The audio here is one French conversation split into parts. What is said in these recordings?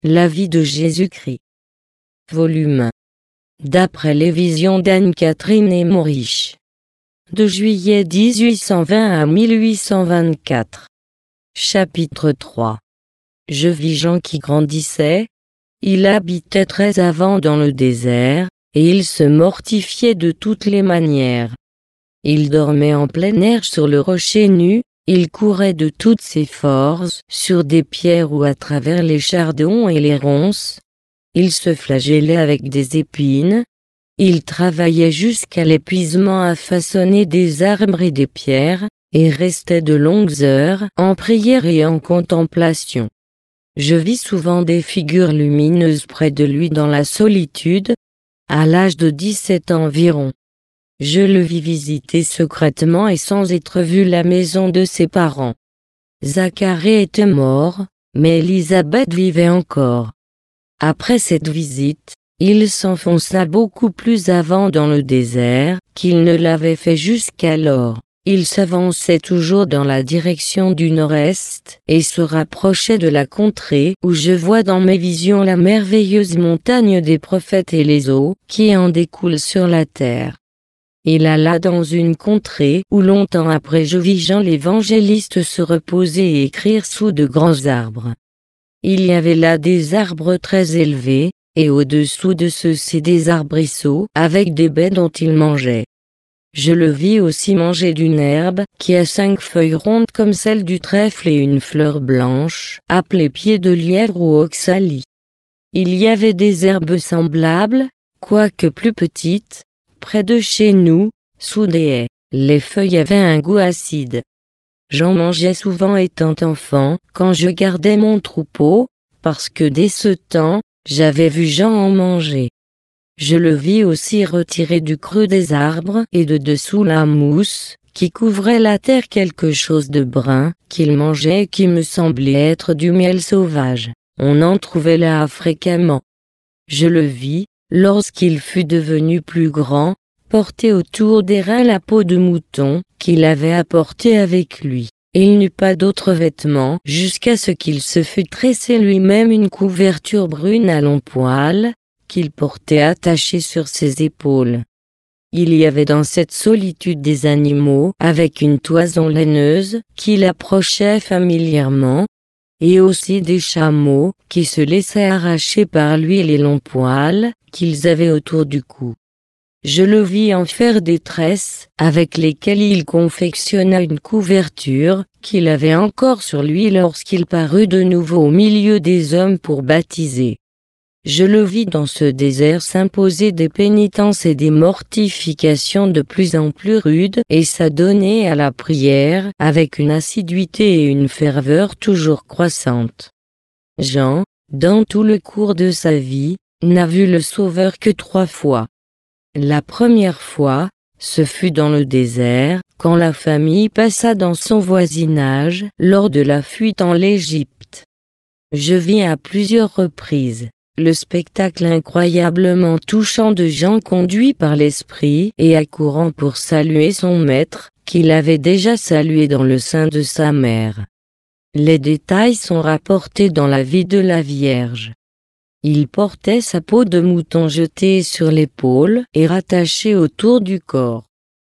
La vie de Jésus-Christ. Volume 1. D'après les visions d'Anne-Catherine et Maurice. De juillet 1820 à 1824. Chapitre 3. Je vis Jean qui grandissait. Il habitait très avant dans le désert, et il se mortifiait de toutes les manières. Il dormait en plein air sur le rocher nu, il courait de toutes ses forces sur des pierres ou à travers les chardons et les ronces. Il se flagellait avec des épines. Il travaillait jusqu'à l'épuisement à façonner des arbres et des pierres, et restait de longues heures en prière et en contemplation. Je vis souvent des figures lumineuses près de lui dans la solitude, à l'âge de 17 ans environ. Je le vis visiter secrètement et sans être vu la maison de ses parents. Zacharie était mort, mais Élisabeth vivait encore. Après cette visite, il s'enfonça beaucoup plus avant dans le désert qu'il ne l'avait fait jusqu'alors. Il s'avançait toujours dans la direction du nord-est et se rapprochait de la contrée où je vois dans mes visions la merveilleuse montagne des prophètes et les eaux qui en découlent sur la terre. Il alla dans une contrée où longtemps après je vis Jean l'évangéliste se reposer et écrire sous de grands arbres. Il y avait là des arbres très élevés, et au-dessous de ceux-ci des arbrisseaux avec des baies dont il mangeait. Je le vis aussi manger d'une herbe qui a 5 feuilles rondes comme celle du trèfle et une fleur blanche, appelée pied de lièvre ou oxalie. Il y avait des herbes semblables, quoique plus petites, près de chez nous, sous des haies. Les feuilles avaient un goût acide. J'en mangeais souvent étant enfant, quand je gardais mon troupeau, parce que dès ce temps, j'avais vu Jean en manger. Je le vis aussi retirer du creux des arbres et de dessous la mousse, qui couvrait la terre quelque chose de brun, qu'il mangeait et qui me semblait être du miel sauvage. On en trouvait là fréquemment. Je le vis, lorsqu'il fut devenu plus grand, porter autour des reins la peau de mouton qu'il avait apportée avec lui. Il n'eut pas d'autres vêtements jusqu'à ce qu'il se fût tressé lui-même une couverture brune à longs poils, qu'il portait attachée sur ses épaules. Il y avait dans cette solitude des animaux avec une toison laineuse qui l'approchait familièrement, et aussi des chameaux qui se laissaient arracher par lui les longs poils qu'ils avaient autour du cou. Je le vis en faire des tresses avec lesquelles il confectionna une couverture qu'il avait encore sur lui lorsqu'il parut de nouveau au milieu des hommes pour baptiser. Je le vis dans ce désert s'imposer des pénitences et des mortifications de plus en plus rudes et s'adonner à la prière avec une assiduité et une ferveur toujours croissantes. Jean, dans tout le cours de sa vie, n'a vu le Sauveur que 3 fois. La première fois, ce fut dans le désert, quand la famille passa dans son voisinage lors de la fuite en l'Égypte. Je vis à plusieurs reprises le spectacle incroyablement touchant de Jean conduit par l'Esprit et accourant pour saluer son maître, qu'il avait déjà salué dans le sein de sa mère. Les détails sont rapportés dans la vie de la Vierge. Il portait sa peau de mouton jetée sur l'épaule et rattachée autour du corps.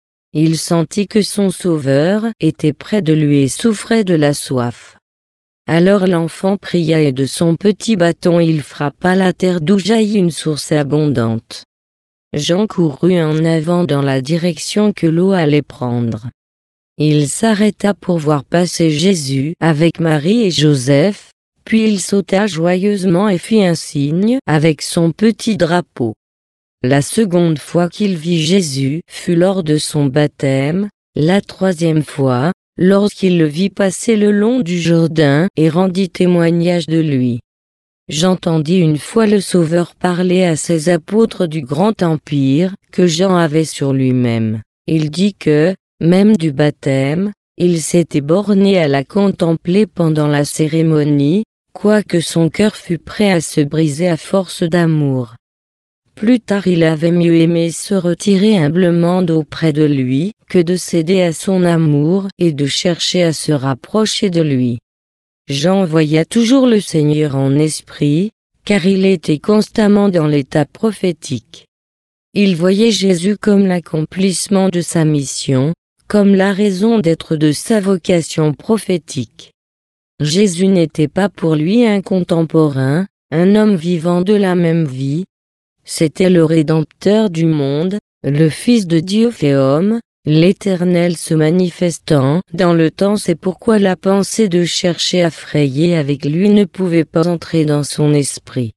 Il sentit que son Sauveur était près de lui et souffrait de la soif. Alors l'enfant pria et de son petit bâton il frappa la terre d'où jaillit une source abondante. Jean courut en avant dans la direction que l'eau allait prendre. Il s'arrêta pour voir passer Jésus avec Marie et Joseph, puis il sauta joyeusement et fit un signe avec son petit drapeau. La seconde fois qu'il vit Jésus fut lors de son baptême, la 3e fois, lorsqu'il le vit passer le long du Jourdain et rendit témoignage de lui. J'entendis une fois le Sauveur parler à ses apôtres du grand empire que Jean avait sur lui-même. Il dit que, même du baptême, il s'était borné à la contempler pendant la cérémonie, quoique son cœur fût prêt à se briser à force d'amour. Plus tard il avait mieux aimé se retirer humblement d'auprès de lui, que de céder à son amour et de chercher à se rapprocher de lui. Jean voyait toujours le Seigneur en esprit, car il était constamment dans l'état prophétique. Il voyait Jésus comme l'accomplissement de sa mission, comme la raison d'être de sa vocation prophétique. Jésus n'était pas pour lui un contemporain, un homme vivant de la même vie. C'était le Rédempteur du monde, le Fils de Dieu fait homme, l'Éternel se manifestant dans le temps. C'est pourquoi la pensée de chercher à frayer avec lui ne pouvait pas entrer dans son esprit.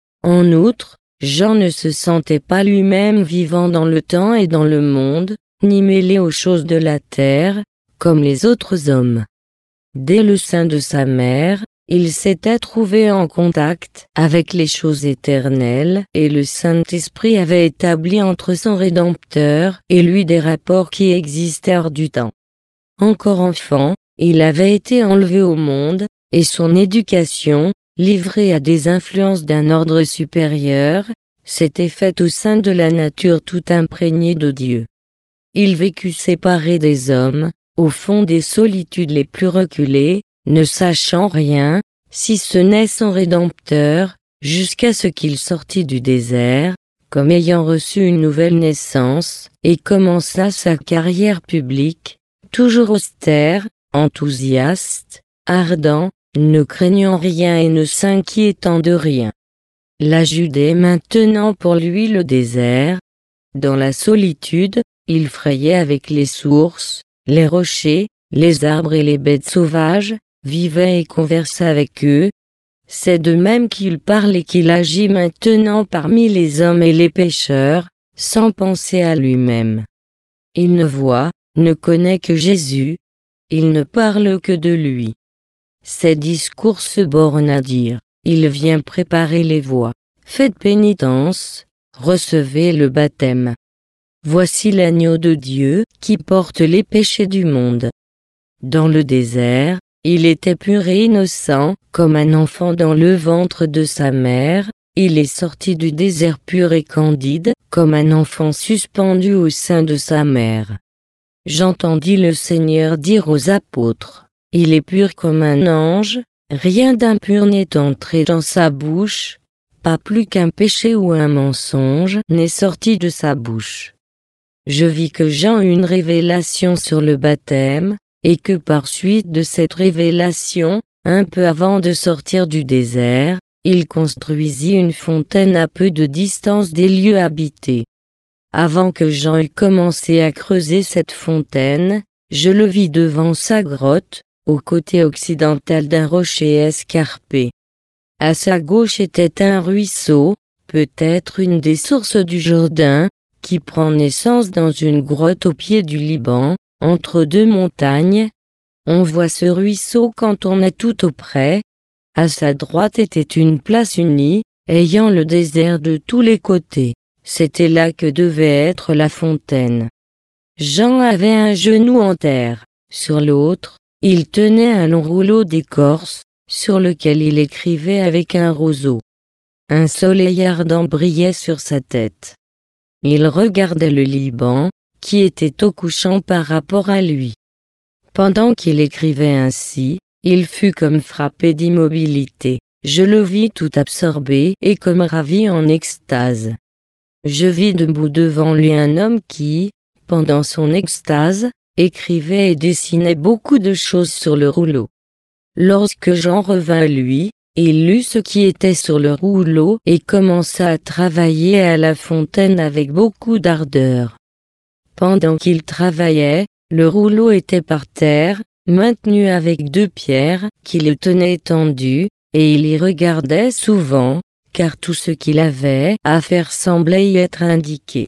En outre, Jean ne se sentait pas lui-même vivant dans le temps et dans le monde, ni mêlé aux choses de la terre, comme les autres hommes. Dès le sein de sa mère, il s'était trouvé en contact avec les choses éternelles, et le Saint-Esprit avait établi entre son Rédempteur et lui des rapports qui existaient hors du temps. Encore enfant, il avait été enlevé au monde, et son éducation, livrée à des influences d'un ordre supérieur, s'était faite au sein de la nature tout imprégnée de Dieu. Il vécut séparé des hommes, au fond des solitudes les plus reculées, ne sachant rien, si ce n'est son Rédempteur, jusqu'à ce qu'il sortît du désert, comme ayant reçu une nouvelle naissance, et commença sa carrière publique, toujours austère, enthousiaste, ardent, ne craignant rien et ne s'inquiétant de rien. La Judée maintenant pour lui le désert. Dans la solitude, il frayait avec les sources, les rochers, les arbres et les bêtes sauvages, vivait et conversait avec eux. C'est de même qu'il parle et qu'il agit maintenant parmi les hommes et les pécheurs, sans penser à lui-même. Il ne voit, ne connaît que Jésus, il ne parle que de lui. Ses discours se bornent à dire, il vient préparer les voies, faites pénitence, recevez le baptême. Voici l'agneau de Dieu qui porte les péchés du monde. Dans le désert, il était pur et innocent, comme un enfant dans le ventre de sa mère, il est sorti du désert pur et candide, comme un enfant suspendu au sein de sa mère. J'entendis le Seigneur dire aux apôtres, « Il est pur comme un ange, rien d'impur n'est entré dans sa bouche, pas plus qu'un péché ou un mensonge n'est sorti de sa bouche. » Je vis que Jean eut une révélation sur le baptême, et que par suite de cette révélation, un peu avant de sortir du désert, il construisit une fontaine à peu de distance des lieux habités. Avant que Jean eût commencé à creuser cette fontaine, je le vis devant sa grotte, au côté occidental d'un rocher escarpé. À sa gauche était un ruisseau, peut-être une des sources du Jourdain, qui prend naissance dans une grotte au pied du Liban, entre deux montagnes. On voit ce ruisseau quand on est tout auprès. À sa droite était une place unie, ayant le désert de tous les côtés. C'était là que devait être la fontaine. Jean avait un genou en terre. Sur l'autre, il tenait un long rouleau d'écorce, sur lequel il écrivait avec un roseau. Un soleil ardent brillait sur sa tête. Il regardait le Liban, qui était au couchant par rapport à lui. Pendant qu'il écrivait ainsi, il fut comme frappé d'immobilité. Je le vis tout absorbé et comme ravi en extase. Je vis debout devant lui un homme qui, pendant son extase, écrivait et dessinait beaucoup de choses sur le rouleau. Lorsque Jean revint à lui, il lut ce qui était sur le rouleau et commença à travailler à la fontaine avec beaucoup d'ardeur. Pendant qu'il travaillait, le rouleau était par terre, maintenu avec deux pierres qui le tenaient tendu, et il y regardait souvent, car tout ce qu'il avait à faire semblait y être indiqué.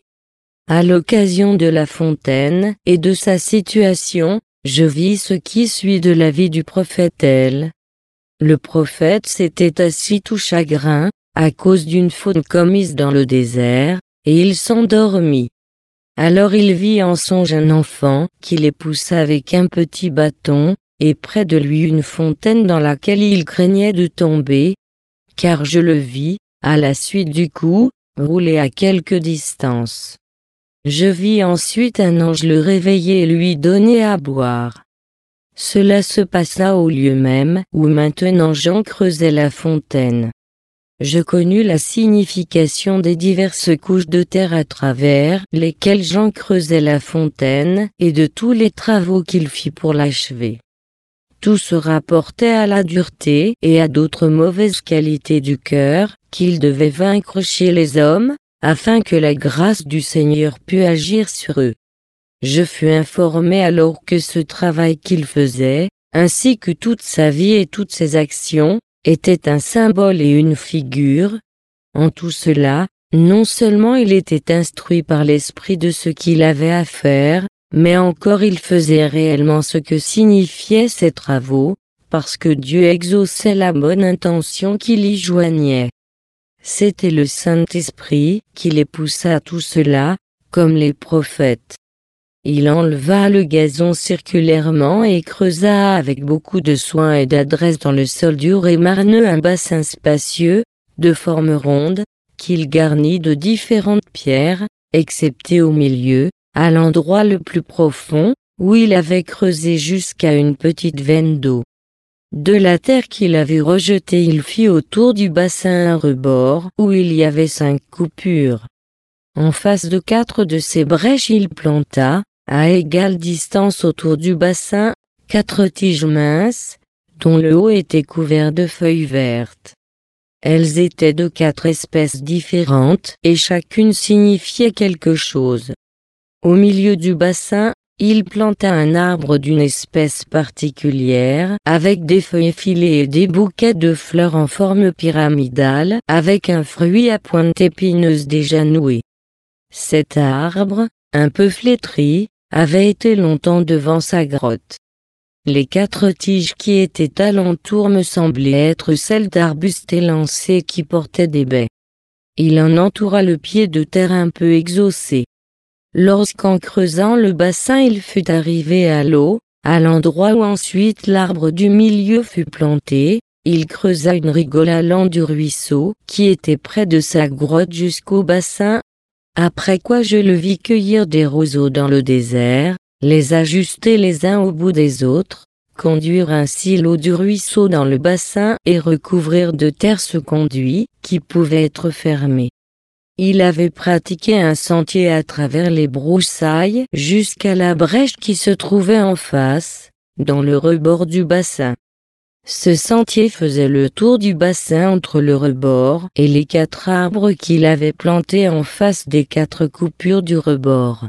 À l'occasion de la fontaine et de sa situation, je vis ce qui suit de la vie du prophète El. Le prophète s'était assis tout chagrin, à cause d'une faute commise dans le désert, et il s'endormit. Alors il vit en songe un enfant qui les poussa avec un petit bâton, et près de lui une fontaine dans laquelle il craignait de tomber, car je le vis, à la suite du coup, rouler à quelque distance. Je vis ensuite un ange le réveiller et lui donner à boire. Cela se passa au lieu même où maintenant Jean creusait la fontaine. je connus la signification des diverses couches de terre à travers lesquelles Jean creusait la fontaine et de tous les travaux qu'il fit pour l'achever. Tout se rapportait à la dureté et à d'autres mauvaises qualités du cœur qu'il devait vaincre chez les hommes, afin que la grâce du Seigneur pût agir sur eux. Je fus informé alors que ce travail qu'il faisait, ainsi que toute sa vie et toutes ses actions, était un symbole et une figure. En tout cela, non seulement il était instruit par l'esprit de ce qu'il avait à faire, mais encore il faisait réellement ce que signifiaient ses travaux, parce que Dieu exauçait la bonne intention qu'il y joignait. C'était le Saint-Esprit qui les poussa à tout cela, comme les prophètes. Il enleva le gazon circulairement et creusa avec beaucoup de soin et d'adresse dans le sol dur et marneux un bassin spacieux, de forme ronde, qu'il garnit de différentes pierres, excepté au milieu, à l'endroit le plus profond, où il avait creusé jusqu'à une petite veine d'eau. De la terre qu'il avait rejetée il fit autour du bassin un rebord où il y avait 5 coupures. En face de 4 de ces brèches il planta, à égale distance autour du bassin, 4 tiges minces, dont le haut était couvert de feuilles vertes. Elles étaient de 4 espèces différentes et chacune signifiait quelque chose. Au milieu du bassin, il planta un arbre d'une espèce particulière, avec des feuilles effilées et des bouquets de fleurs en forme pyramidale, avec un fruit à pointe épineuse déjà noué. Cet arbre, un peu flétri, avait été longtemps devant sa grotte. Les 4 tiges qui étaient alentour me semblaient être celles d'arbustes élancés qui portaient des baies. Il en entoura le pied de terre un peu exaucé. Lorsqu'en creusant le bassin il fut arrivé à l'eau, à l'endroit où ensuite l'arbre du milieu fut planté, il creusa une rigole allant du ruisseau qui était près de sa grotte jusqu'au bassin. Après quoi je le vis cueillir des roseaux dans le désert, les ajuster les uns au bout des autres, conduire ainsi l'eau du ruisseau dans le bassin et recouvrir de terre ce conduit, qui pouvait être fermé. Il avait pratiqué un sentier à travers les broussailles jusqu'à la brèche qui se trouvait en face, dans le rebord du bassin. Ce sentier faisait le tour du bassin entre le rebord et les 4 arbres qu'il avait plantés en face des 4 coupures du rebord.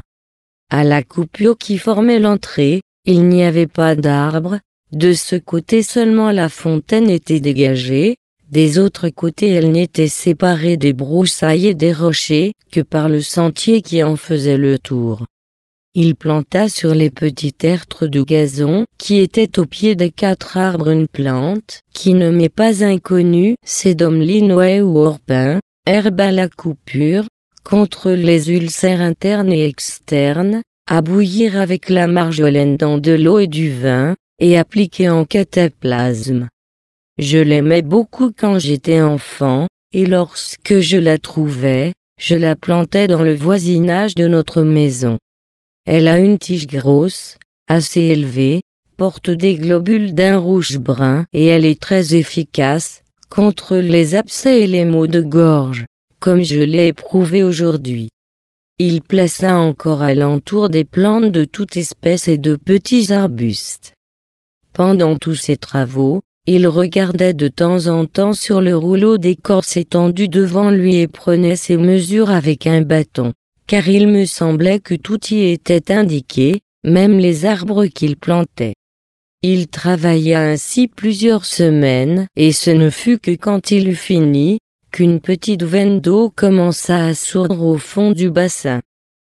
À la coupure qui formait l'entrée, il n'y avait pas d'arbre, de ce côté seulement la fontaine était dégagée, des autres côtés elle n'était séparée des broussailles et des rochers que par le sentier qui en faisait le tour. Il planta sur les petits tertres de gazon qui étaient au pied des 4 arbres une plante qui ne m'est pas inconnue, sédum linois ou orpin, herbe à la coupure, contre les ulcères internes et externes, à bouillir avec la marjolaine dans de l'eau et du vin, et appliquer en cataplasme. Je l'aimais beaucoup quand j'étais enfant, et lorsque je la trouvais, je la plantais dans le voisinage de notre maison. Elle a une tige grosse, assez élevée, porte des globules d'un rouge brun et elle est très efficace, contre les abcès et les maux de gorge, comme je l'ai éprouvé aujourd'hui. Il plaça encore alentour des plantes de toute espèce et de petits arbustes. Pendant tous ces travaux, il regardait de temps en temps sur le rouleau d'écorce étendu devant lui et prenait ses mesures avec un bâton, car il me semblait que tout y était indiqué, même les arbres qu'il plantait. Il travailla ainsi plusieurs semaines, et ce ne fut que quand il eut fini, qu'une petite veine d'eau commença à sourdre au fond du bassin.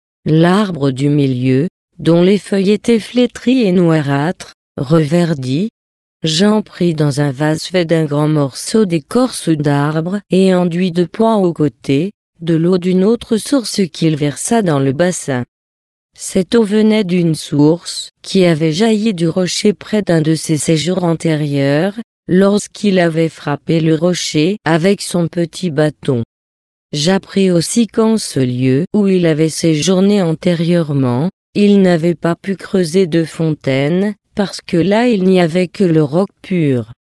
L'arbre du milieu, dont les feuilles étaient flétries et noirâtres, reverdit. Jean prit dans un vase fait d'un grand morceau d'écorce d'arbre et enduit de pois aux côtés, de l'eau d'une autre source qu'il versa dans le bassin. Cette eau venait d'une source qui avait jailli du rocher près d'un de ses séjours antérieurs, lorsqu'il avait frappé le rocher avec son petit bâton. J'appris aussi qu'en ce lieu où il avait séjourné antérieurement, il n'avait pas pu creuser de fontaine, parce que là il n'y avait que le roc pur.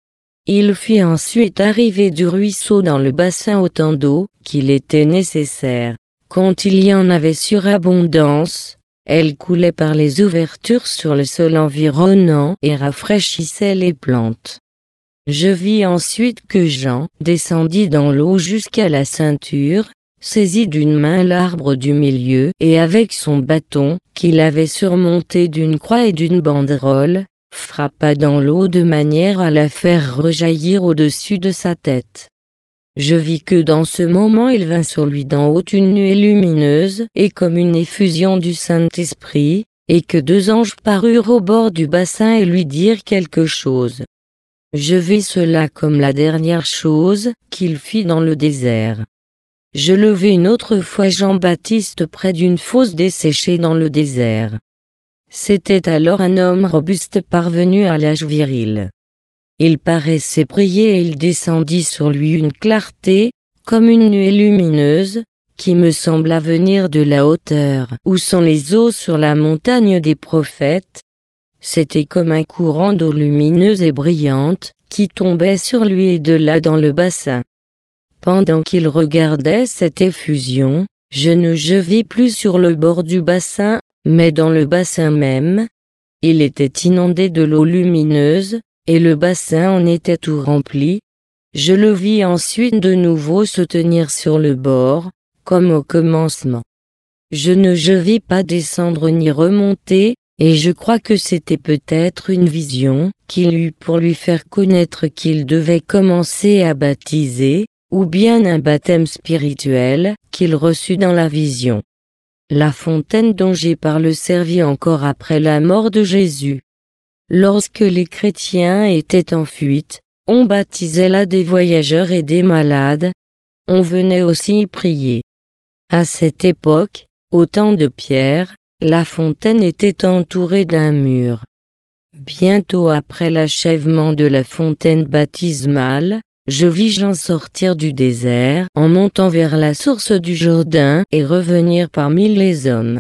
Il fit ensuite arriver du ruisseau dans le bassin autant d'eau qu'il était nécessaire. Quand il y en avait surabondance, elle coulait par les ouvertures sur le sol environnant et rafraîchissait les plantes. Je vis ensuite que Jean descendit dans l'eau jusqu'à la ceinture, saisit d'une main l'arbre du milieu et avec son bâton, qu'il avait surmonté d'une croix et d'une banderole, frappa dans l'eau de manière à la faire rejaillir au-dessus de sa tête. Je vis que dans ce moment il vint sur lui d'en haut une nuée lumineuse et comme une effusion du Saint-Esprit, et que 2 anges parurent au bord du bassin et lui dirent quelque chose. Je vis cela comme la dernière chose qu'il fit dans le désert. Je le vis une autre fois Jean-Baptiste près d'une fosse desséchée dans le désert. C'était alors un homme robuste parvenu à l'âge viril. Il paraissait prier et il descendit sur lui une clarté, comme une nuée lumineuse, qui me sembla venir de la hauteur où sont les eaux sur la montagne des prophètes. C'était comme un courant d'eau lumineuse et brillante, qui tombait sur lui et de là dans le bassin. Pendant qu'il regardait cette effusion, je vis plus sur le bord du bassin, mais dans le bassin même. Il était inondé de l'eau lumineuse, et le bassin en était tout rempli. Je le vis ensuite de nouveau se tenir sur le bord, comme au commencement. Je vis pas descendre ni remonter, et je crois que c'était peut-être une vision qu'il eut pour lui faire connaître qu'il devait commencer à baptiser, ou bien un baptême spirituel qu'il reçut dans la vision. La fontaine dont j'ai parlé servit encore après la mort de Jésus. Lorsque les chrétiens étaient en fuite, on baptisait là des voyageurs et des malades. On venait aussi y prier. À cette époque, au temps de Pierre, la fontaine était entourée d'un mur. Bientôt après l'achèvement de la fontaine baptismale, je vis Jean sortir du désert en montant vers la source du Jourdain et revenir parmi les hommes.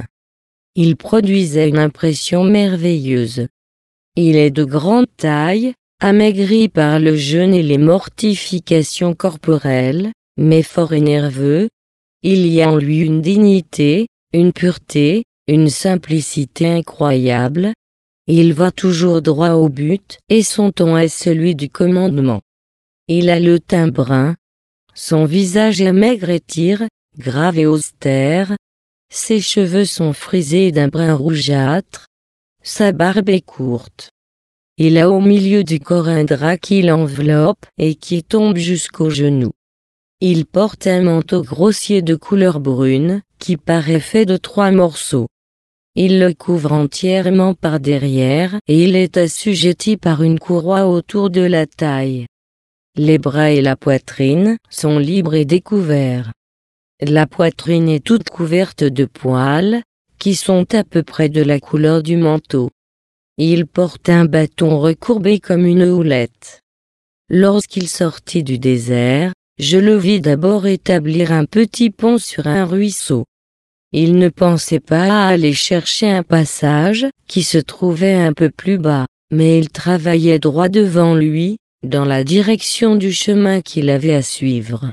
Il produisait une impression merveilleuse. Il est de grande taille, amaigri par le jeûne et les mortifications corporelles, mais fort et nerveux. Il y a en lui une dignité, une pureté, une simplicité incroyable. Il va toujours droit au but, et son ton est celui du commandement. Il a le teint brun. Son visage est maigre et tire, grave et austère. Ses cheveux sont frisés d'un brun rougeâtre. Sa barbe est courte. Il a au milieu du corps un drap qui l'enveloppe et qui tombe jusqu'aux genoux. Il porte un manteau grossier de couleur brune, qui paraît fait de 3 morceaux. Il le couvre entièrement par derrière et il est assujetti par une courroie autour de la taille. Les bras et la poitrine sont libres et découverts. La poitrine est toute couverte de poils, qui sont à peu près de la couleur du manteau. Il porte un bâton recourbé comme une houlette. Lorsqu'il sortit du désert, je le vis d'abord établir un petit pont sur un ruisseau. Il ne pensait pas à aller chercher un passage qui se trouvait un peu plus bas, mais il travaillait droit devant lui, dans la direction du chemin qu'il avait à suivre.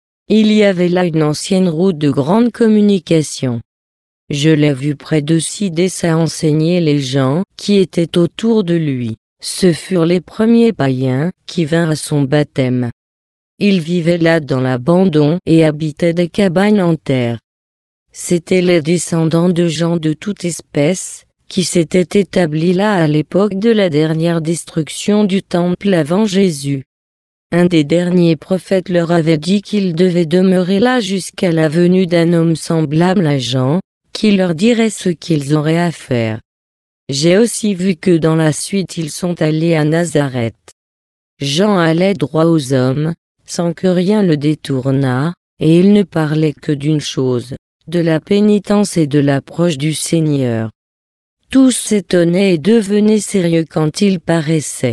Il y avait là une ancienne route de grande communication. Je l'ai vu près de Sidès à enseigner les gens qui étaient autour de lui. Ce furent les premiers païens qui vinrent à son baptême. Ils vivaient là dans l'abandon et habitaient des cabanes en terre. C'étaient les descendants de gens de toute espèce, qui s'étaient établis là à l'époque de la dernière destruction du temple avant Jésus. Un des derniers prophètes leur avait dit qu'ils devaient demeurer là jusqu'à la venue d'un homme semblable à Jean, qui leur dirait ce qu'ils auraient à faire. J'ai aussi vu que dans la suite ils sont allés à Nazareth. Jean allait droit aux hommes, sans que rien le détournât, et il ne parlait que d'une chose, de la pénitence et de l'approche du Seigneur. Tous s'étonnaient et devenaient sérieux quand il paraissait.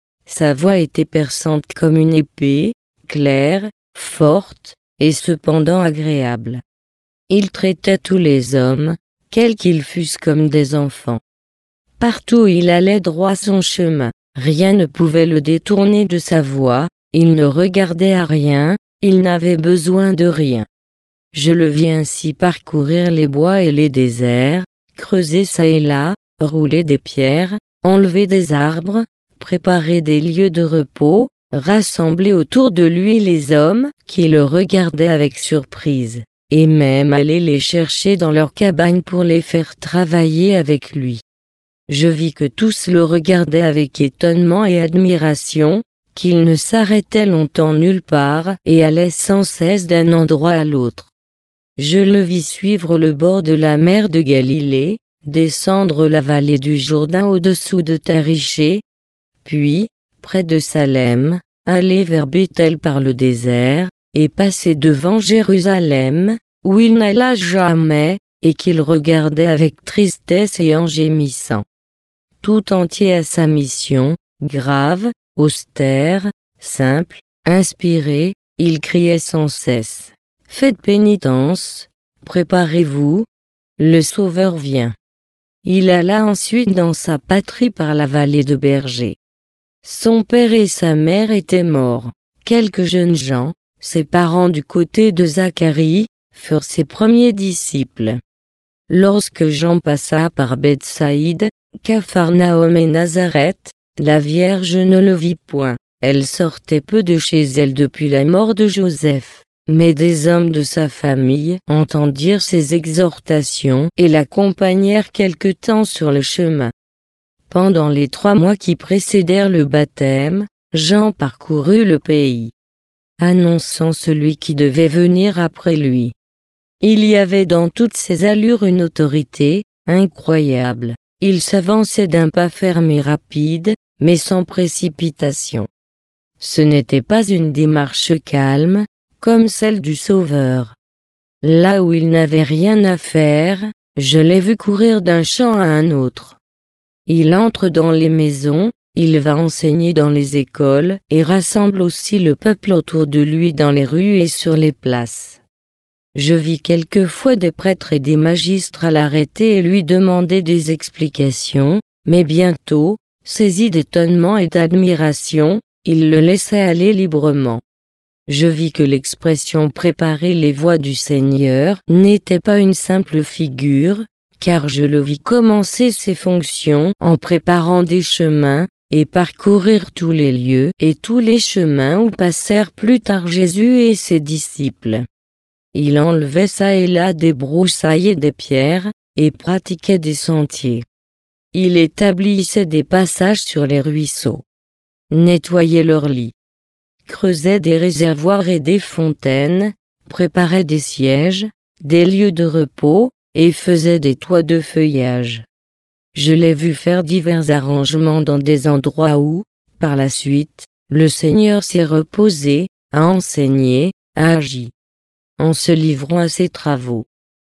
Sa voix était perçante comme une épée, claire, forte, et cependant agréable. Il traitait tous les hommes, quels qu'ils fussent comme des enfants. Partout il allait droit son chemin, Rien ne pouvait le détourner de sa voie, il ne regardait à rien, il n'avait besoin de rien. Je le vis ainsi parcourir les bois et les déserts, creuser çà et là, rouler des pierres, enlever des arbres, préparer des lieux de repos, rassembler autour de lui les hommes qui le regardaient avec surprise, et même aller les chercher dans leurs cabanes pour les faire travailler avec lui. Je vis que tous le regardaient avec étonnement et admiration, qu'il ne s'arrêtait longtemps nulle part et allait sans cesse d'un endroit à l'autre. Je le vis suivre le bord de la mer de Galilée, descendre la vallée du Jourdain au-dessous de Tariché, puis, près de Salem, aller vers Béthel par le désert, et passer devant Jérusalem, où il n'alla jamais, et qu'il regardait avec tristesse et en gémissant. Tout entier à sa mission, grave, austère, simple, inspiré, il criait sans cesse. Faites pénitence, préparez-vous, le Sauveur vient. Il alla ensuite dans sa patrie par la vallée de Bergers. Son père et sa mère étaient morts. Quelques jeunes gens, ses parents du côté de Zacharie, furent ses premiers disciples. Lorsque Jean passa par Bethsaïde, Capharnaüm et Nazareth, la Vierge ne le vit point. Elle sortait peu de chez elle depuis la mort de Joseph. Mais des hommes de sa famille entendirent ses exhortations et l'accompagnèrent quelque temps sur le chemin. Pendant les 3 mois qui précédèrent le baptême, Jean parcourut le pays, annonçant celui qui devait venir après lui. Il y avait dans toutes ses allures une autorité incroyable. Il s'avançait d'un pas ferme et rapide, mais sans précipitation. Ce n'était pas une démarche calme, comme celle du Sauveur. Là où il n'avait rien à faire, je l'ai vu courir d'un champ à un autre. Il entre dans les maisons, il va enseigner dans les écoles et rassemble aussi le peuple autour de lui dans les rues et sur les places. Je vis quelquefois des prêtres et des magistrats l'arrêter et lui demander des explications, mais bientôt, saisi d'étonnement et d'admiration, il le laissait aller librement. Je vis que l'expression « préparer les voies du Seigneur » n'était pas une simple figure, car je le vis commencer ses fonctions en préparant des chemins, et parcourir tous les lieux et tous les chemins où passèrent plus tard Jésus et ses disciples. Il enlevait çà et là des broussailles et des pierres, et pratiquait des sentiers. Il établissait des passages sur les ruisseaux, nettoyait leurs lits, creusait des réservoirs et des fontaines, préparait des sièges, des lieux de repos, et faisait des toits de feuillage. Je l'ai vu faire divers arrangements dans des endroits où, par la suite, le Seigneur s'est reposé, a enseigné, a agi. En se livrant à ses travaux.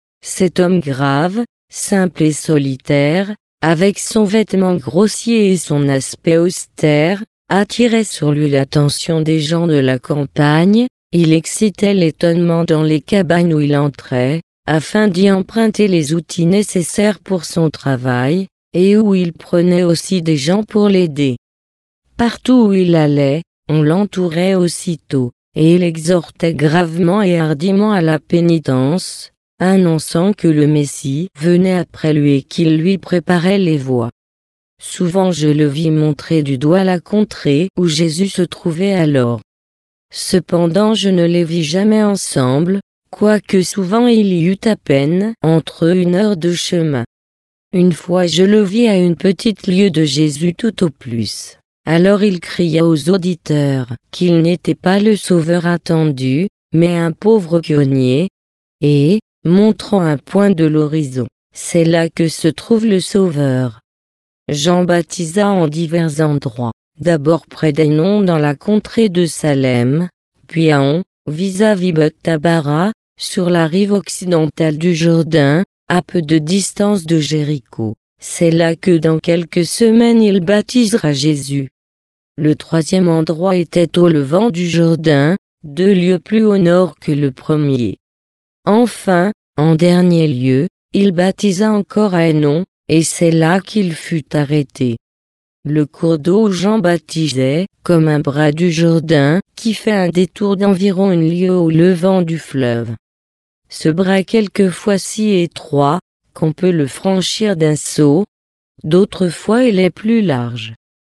Cet homme grave, simple et solitaire, avec son vêtement grossier et son aspect austère, attirait sur lui l'attention des gens de la campagne, il excitait l'étonnement dans les cabanes où il entrait, afin d'y emprunter les outils nécessaires pour son travail, et où il prenait aussi des gens pour l'aider. Partout où il allait, on l'entourait aussitôt, et il exhortait gravement et hardiment à la pénitence, annonçant que le Messie venait après lui et qu'il lui préparait les voies. Souvent je le vis montrer du doigt la contrée où Jésus se trouvait alors. Cependant je ne les vis jamais ensemble, quoique souvent il y eut à peine entre eux 1 heure de chemin. Une fois je le vis à une petite lieue de Jésus tout au plus. Alors il cria aux auditeurs qu'il n'était pas le Sauveur attendu, mais un pauvre pionnier, et, montrant un point de l'horizon, c'est là que se trouve le Sauveur. Jean baptisa en divers endroits, d'abord près d'Ainon dans la contrée de Salem, puis à On, vis-à-vis Bethabara, sur la rive occidentale du Jourdain, à peu de distance de Jéricho. C'est là que dans quelques semaines il baptisera Jésus. Le 3e endroit était au levant du Jourdain, 2 lieues plus au nord que le premier. Enfin, en dernier lieu, il baptisa encore à Ainon, et c'est là qu'il fut arrêté. le cours d'eau Jean baptisait comme un bras du Jourdain qui fait un détour d'environ une lieue au levant du fleuve. Ce bras quelquefois si étroit qu'on peut le franchir d'un saut, d'autres fois il est plus large.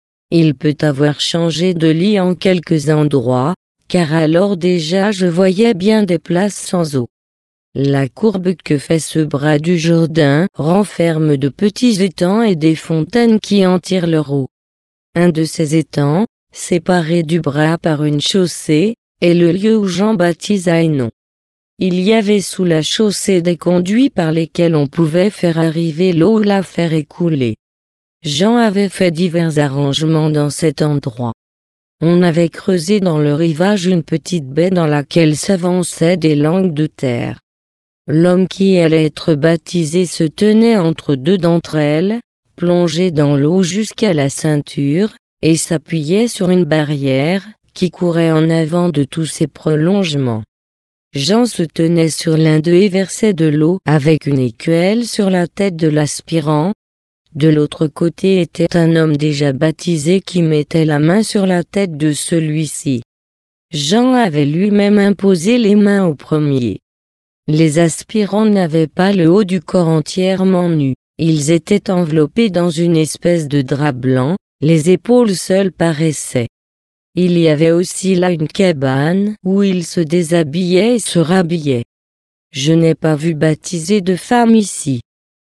Il peut avoir changé de lit en quelques endroits, car alors déjà je voyais bien des places sans eau. La courbe que fait ce bras du Jourdain renferme de petits étangs et des fontaines qui en tirent leur eau. Un de ces étangs, séparé du bras par une chaussée, est le lieu où Jean baptise à Hénon. Il y avait sous la chaussée des conduits par lesquels on pouvait faire arriver l'eau ou la faire écouler. Jean avait fait divers arrangements dans cet endroit. On avait creusé dans le rivage une petite baie dans laquelle s'avançaient des langues de terre. L'homme qui allait être baptisé se tenait entre deux d'entre elles, plongé dans l'eau jusqu'à la ceinture, et s'appuyait sur une barrière, qui courait en avant de tous ses prolongements. Jean se tenait sur l'un d'eux et versait de l'eau avec une écuelle sur la tête de l'aspirant. De l'autre côté était un homme déjà baptisé qui mettait la main sur la tête de celui-ci. Jean avait lui-même imposé les mains au premier. Les aspirants n'avaient pas le haut du corps entièrement nu, ils étaient enveloppés dans une espèce de drap blanc, les épaules seules paraissaient. Il y avait aussi là une cabane où ils se déshabillaient et se rhabillaient. Je n'ai pas vu baptiser de femme ici.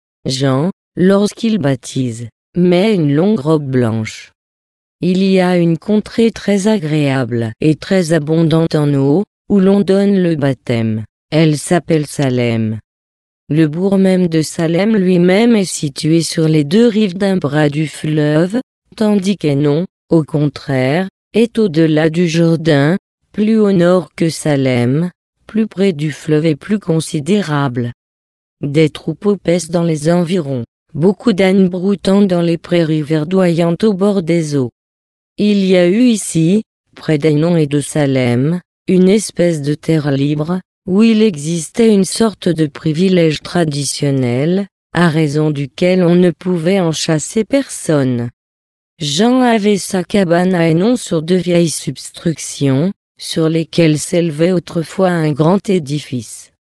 Jean, lorsqu'il baptise, met une longue robe blanche. Il y a une contrée très agréable et très abondante en eau, où l'on donne le baptême. Elle s'appelle Salem. Le bourg même de Salem lui-même est situé sur les deux rives d'un bras du fleuve, tandis qu'Hénon, au contraire, est au-delà du Jourdain, plus au nord que Salem, plus près du fleuve et plus considérable. Des troupeaux paissent dans les environs, beaucoup d'ânes broutant dans les prairies verdoyantes au bord des eaux. Il y a eu ici, près d'Hénon et de Salem, une espèce de terre libre, où il existait une sorte de privilège traditionnel, à raison duquel on ne pouvait en chasser personne. Jean avait sa cabane à Hénon sur deux vieilles substructions, sur lesquelles s'élevait autrefois un grand édifice.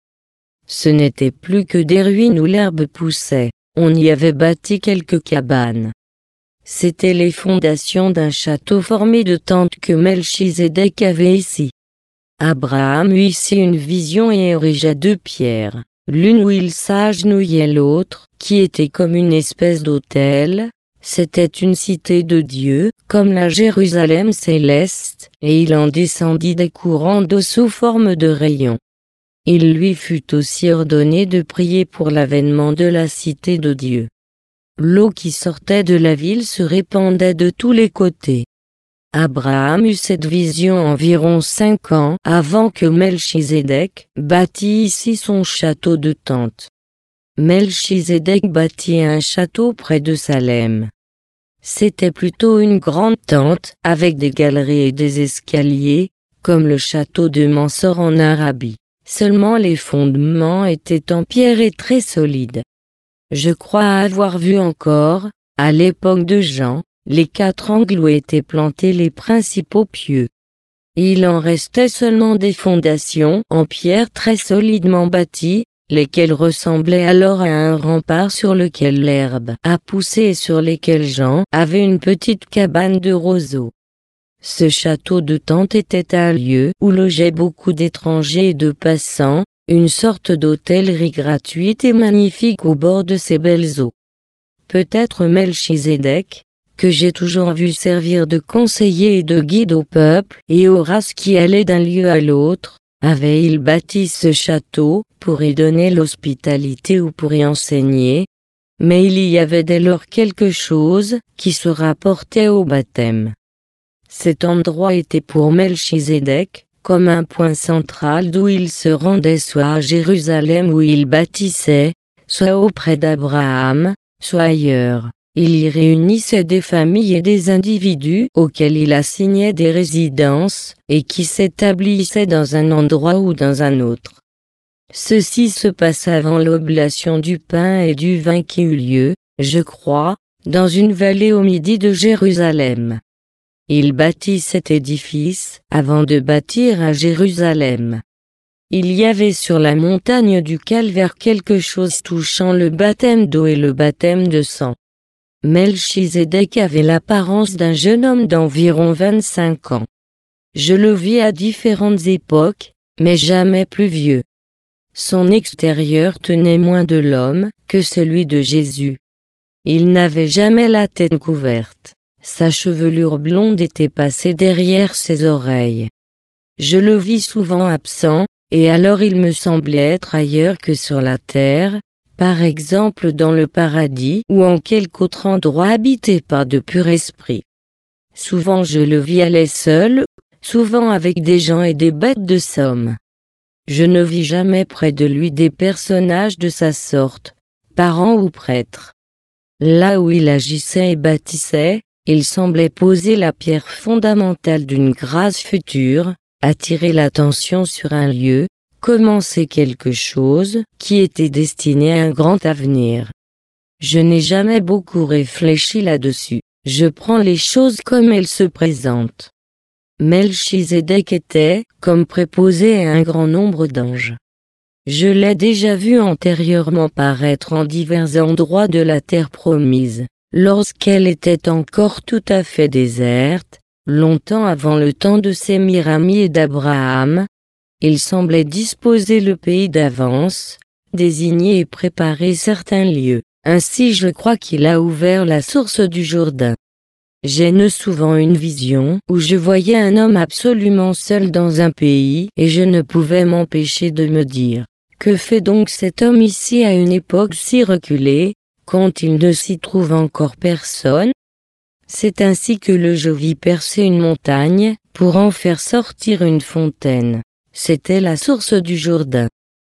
Ce n'était plus que des ruines où l'herbe poussait, on y avait bâti quelques cabanes. C'étaient les fondations d'un château formé de tentes que Melchizedek avait ici. Abraham eut ici une vision et érigea deux pierres, l'une où il s'agenouillait, l'autre, qui était comme une espèce d'autel. C'était une cité de Dieu, comme la Jérusalem céleste, et il en descendit des courants d'eau sous forme de rayons. Il lui fut aussi ordonné de prier pour l'avènement de la cité de Dieu. L'eau qui sortait de la ville se répandait de tous les côtés. Abraham eut cette vision environ 5 ans avant que Melchizedek bâtît ici son château de tentes. Melchizedek bâtit un château près de Salem. C'était plutôt une grande tente avec des galeries et des escaliers, comme le château de Mansour en Arabie. Seulement les fondements étaient en pierre et très solides. Je crois avoir vu encore, à l'époque de Jean, les 4 angles où étaient plantés les principaux pieux. Il en restait seulement des fondations en pierre très solidement bâties, lesquelles ressemblaient alors à un rempart sur lequel l'herbe a poussé et sur lesquels Jean avait une petite cabane de roseaux. Ce château de tentes était un lieu où logeaient beaucoup d'étrangers et de passants, une sorte d'hôtellerie gratuite et magnifique au bord de ces belles eaux. Peut-être Melchizedek, que j'ai toujours vu servir de conseiller et de guide au peuple et aux races qui allaient d'un lieu à l'autre, avait-il bâti ce château pour y donner l'hospitalité ou pour y enseigner, mais il y avait dès lors quelque chose qui se rapportait au baptême. Cet endroit était pour Melchizedek comme un point central d'où il se rendait soit à Jérusalem où il bâtissait, soit auprès d'Abraham, soit ailleurs. Il y réunissait des familles et des individus auxquels il assignait des résidences et qui s'établissaient dans un endroit ou dans un autre. Ceci se passe avant l'oblation du pain et du vin qui eut lieu, je crois, dans une vallée au midi de Jérusalem. Il bâtit cet édifice avant de bâtir à Jérusalem. Il y avait sur la montagne du Calvaire quelque chose touchant le baptême d'eau et le baptême de sang. Melchizedek avait l'apparence d'un jeune homme d'environ 25 ans. Je le vis à différentes époques, mais jamais plus vieux. Son extérieur tenait moins de l'homme que celui de Jésus. Il n'avait jamais la tête couverte. Sa chevelure blonde était passée derrière ses oreilles. Je le vis souvent absent, et alors il me semblait être ailleurs que sur la terre, par exemple dans le paradis ou en quelque autre endroit habité par de purs esprits. Souvent je le vis aller seul, souvent avec des gens et des bêtes de somme. Je ne vis jamais près de lui des personnages de sa sorte, parents ou prêtres. Là où il agissait et bâtissait, il semblait poser la pierre fondamentale d'une grâce future, attirer l'attention sur un lieu, commencer quelque chose qui était destiné à un grand avenir. Je n'ai jamais beaucoup réfléchi là-dessus, je prends les choses comme elles se présentent. Melchizedek était, comme préposé à un grand nombre d'anges. Je l'ai déjà vu antérieurement paraître en divers endroits de la terre promise, lorsqu'elle était encore tout à fait déserte, longtemps avant le temps de Sémiramis et d'Abraham. Il semblait disposer le pays d'avance, désigner et préparer certains lieux. Ainsi je crois qu'il a ouvert la source du Jourdain. J'ai souvent une vision où je voyais un homme absolument seul dans un pays et je ne pouvais m'empêcher de me dire, que fait donc cet homme ici à une époque si reculée, quand il ne s'y trouve encore personne? C'est ainsi que je vis percer une montagne, pour en faire sortir une fontaine. C'était la source du Jourdain.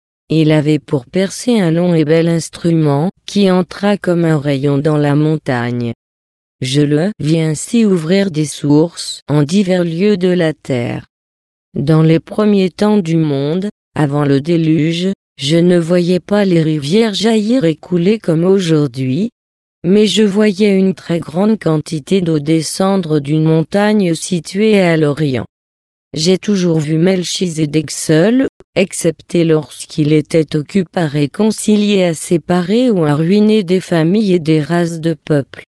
Il avait pour percer un long et bel instrument, qui entra comme un rayon dans la montagne. Je le vis ainsi ouvrir des sources en divers lieux de la terre. Dans les premiers temps du monde, avant le déluge, je ne voyais pas les rivières jaillir et couler comme aujourd'hui, mais je voyais une très grande quantité d'eau descendre d'une montagne située à l'Orient. J'ai toujours vu Melchizedek seul, excepté lorsqu'il était occupé à réconcilier, à séparer ou à ruiner des familles et des races de peuples.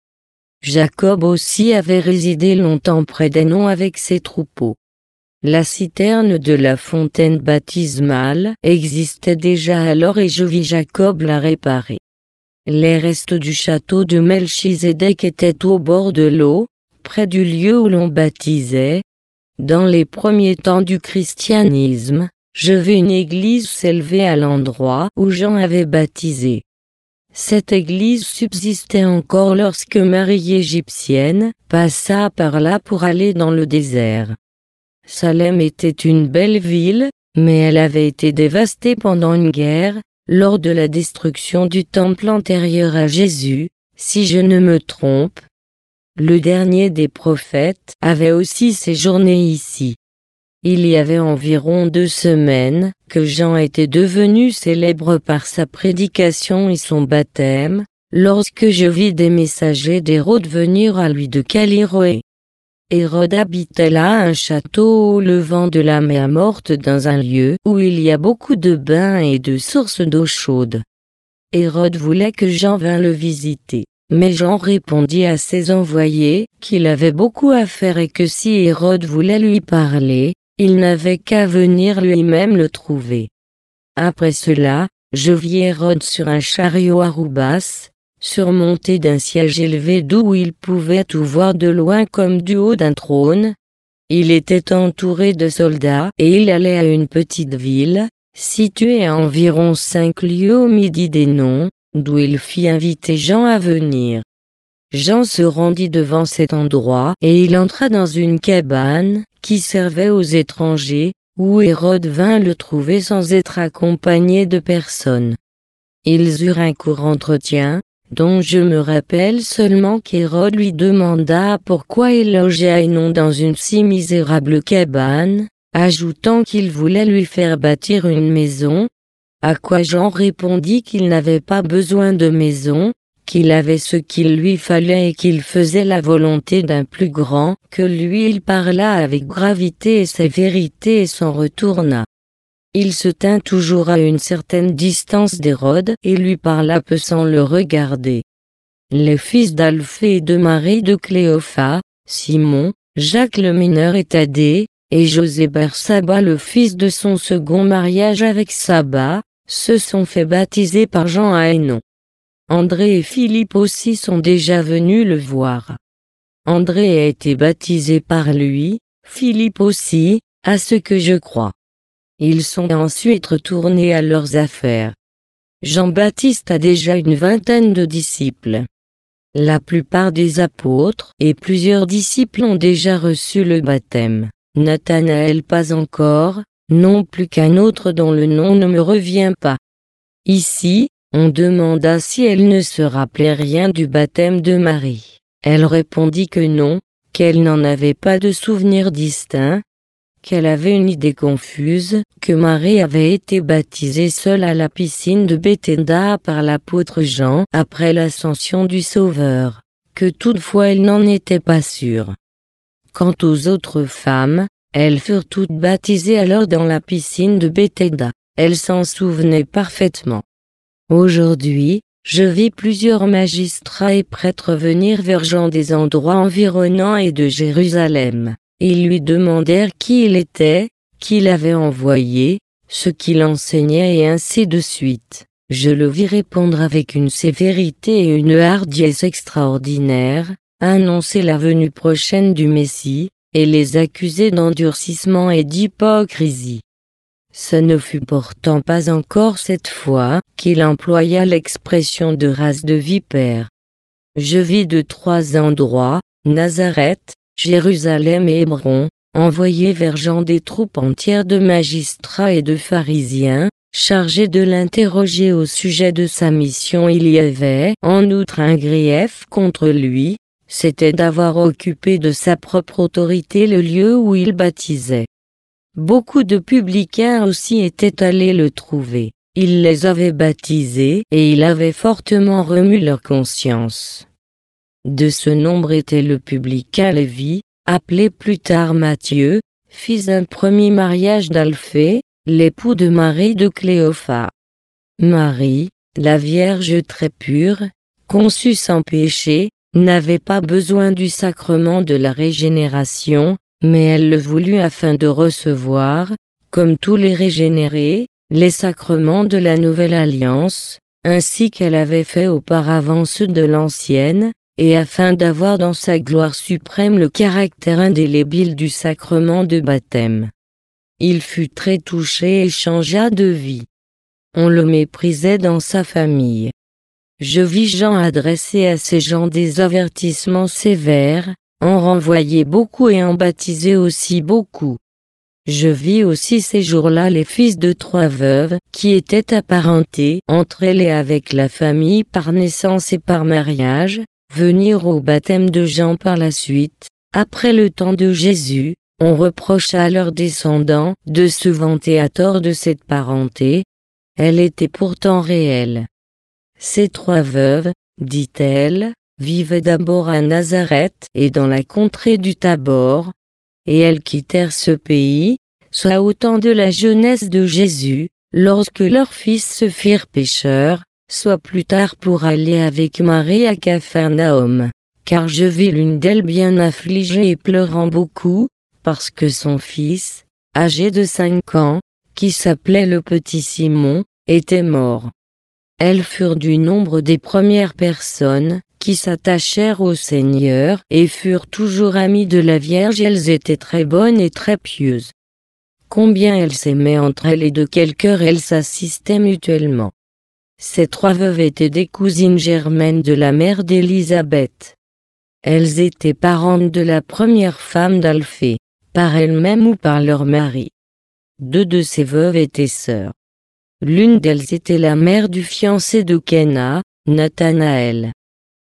Jacob aussi avait résidé longtemps près d'Énon avec ses troupeaux. La citerne de la fontaine baptismale existait déjà alors et je vis Jacob la réparer. Les restes du château de Melchizedek étaient au bord de l'eau, près du lieu où l'on baptisait. Dans les premiers temps du christianisme, je vis une église s'élever à l'endroit où Jean avait baptisé. Cette église subsistait encore lorsque Marie égyptienne passa par là pour aller dans le désert. Salem était une belle ville, mais elle avait été dévastée pendant une guerre, lors de la destruction du temple antérieur à Jésus, si je ne me trompe. Le dernier des prophètes avait aussi séjourné ici. Il y avait environ 2 semaines que Jean était devenu célèbre par sa prédication et son baptême, lorsque je vis des messagers d'Hérode venir à lui de Caliroé. Hérode habitait là un château au levant de la mer Morte dans un lieu où il y a beaucoup de bains et de sources d'eau chaude. Hérode voulait que Jean vînt le visiter. Mais Jean répondit à ses envoyés qu'il avait beaucoup à faire et que si Hérode voulait lui parler, il n'avait qu'à venir lui-même le trouver. Après cela, je vis Hérode sur un chariot à roues basses, surmonté d'un siège élevé d'où il pouvait tout voir de loin comme du haut d'un trône. Il était entouré de soldats et il allait à une petite ville, située à environ 5 lieues au midi d'Énon, d'où il fit inviter Jean à venir. Jean se rendit devant cet endroit et il entra dans une cabane qui servait aux étrangers, où Hérode vint le trouver sans être accompagné de personne. Ils eurent un court entretien, dont je me rappelle seulement qu'Hérode lui demanda pourquoi il logeait à Énon dans une si misérable cabane, ajoutant qu'il voulait lui faire bâtir une maison, à quoi Jean répondit qu'il n'avait pas besoin de maison, qu'il avait ce qu'il lui fallait et qu'il faisait la volonté d'un plus grand que lui. Il parla avec gravité et sévérité et s'en retourna. Il se tint toujours à une certaine distance d'Hérode et lui parla peu sans le regarder. Les fils d'Alphée et de Marie de Cléophas, Simon, Jacques le mineur et Thaddée, et José Barsaba le fils de son second mariage avec Saba, se sont fait baptiser par Jean à Hénon. André et Philippe aussi sont déjà venus le voir. André a été baptisé par lui, Philippe aussi, à ce que je crois. Ils sont ensuite retournés à leurs affaires. Jean-Baptiste a déjà une vingtaine de disciples. La plupart des apôtres et plusieurs disciples ont déjà reçu le baptême. Nathanaël pas encore, non plus qu'un autre dont le nom ne me revient pas. Ici, on demanda si elle ne se rappelait rien du baptême de Marie. Elle répondit que non, qu'elle n'en avait pas de souvenir distinct, qu'elle avait une idée confuse, que Marie avait été baptisée seule à la piscine de Béthéda par l'apôtre Jean après l'ascension du Sauveur, que toutefois elle n'en était pas sûre. Quant aux autres femmes, elles furent toutes baptisées alors dans la piscine de Béthéda. Elles s'en souvenaient parfaitement. Aujourd'hui, je vis plusieurs magistrats et prêtres venir vers Jean des endroits environnants et de Jérusalem. Ils lui demandèrent qui il était, qui l'avait envoyé, ce qu'il enseignait et ainsi de suite. Je le vis répondre avec une sévérité et une hardiesse extraordinaires, annoncer la venue prochaine du Messie, et les accuser d'endurcissement et d'hypocrisie. Ce ne fut pourtant pas encore cette fois qu'il employa l'expression de race de vipère. Je vis de 3 endroits, Nazareth, Jérusalem et Hébron, envoyer vers Jean des troupes entières de magistrats et de pharisiens, chargés de l'interroger au sujet de sa mission. Il y avait en outre un grief contre lui, c'était d'avoir occupé de sa propre autorité le lieu où il baptisait. Beaucoup de publicains aussi étaient allés le trouver. Il les avait baptisés et il avait fortement remué leur conscience. De ce nombre était le publicain Lévi, appelé plus tard Matthieu, fils d'un premier mariage d'Alphée, l'époux de Marie de Cléophas. Marie, la Vierge très pure, conçue sans péché, n'avait pas besoin du sacrement de la régénération, mais elle le voulut afin de recevoir, comme tous les régénérés, les sacrements de la nouvelle alliance, ainsi qu'elle avait fait auparavant ceux de l'ancienne, et afin d'avoir dans sa gloire suprême le caractère indélébile du sacrement de baptême. Il fut très touché et changea de vie. On le méprisait dans sa famille. Je vis Jean adresser à ces gens des avertissements sévères, en renvoyer beaucoup et en baptiser aussi beaucoup. Je vis aussi ces jours-là les fils de 3 veuves, qui étaient apparentés entre elles et avec la famille par naissance et par mariage, venir au baptême de Jean par la suite. Après le temps de Jésus, on reprocha à leurs descendants de se vanter à tort de cette parenté. Elle était pourtant réelle. Ces 3 veuves, dit-elle, vivaient d'abord à Nazareth et dans la contrée du Tabor, et elles quittèrent ce pays, soit au temps de la jeunesse de Jésus, lorsque leurs fils se firent pécheurs, soit plus tard pour aller avec Marie à Capharnaüm, car je vis l'une d'elles bien affligée et pleurant beaucoup, parce que son fils, âgé de 5 ans, qui s'appelait le petit Simon, était mort. Elles furent du nombre des premières personnes qui s'attachèrent au Seigneur et furent toujours amies de la Vierge. Elles étaient très bonnes et très pieuses. Combien elles s'aimaient entre elles et de quel cœur elles s'assistaient mutuellement. Ces 3 veuves étaient des cousines germaines de la mère d'Élisabeth. Elles étaient parentes de la première femme d'Alphée, par elles-mêmes ou par leur mari. 2 de ces veuves étaient sœurs. L'une d'elles était la mère du fiancé de Cana, Nathanaël,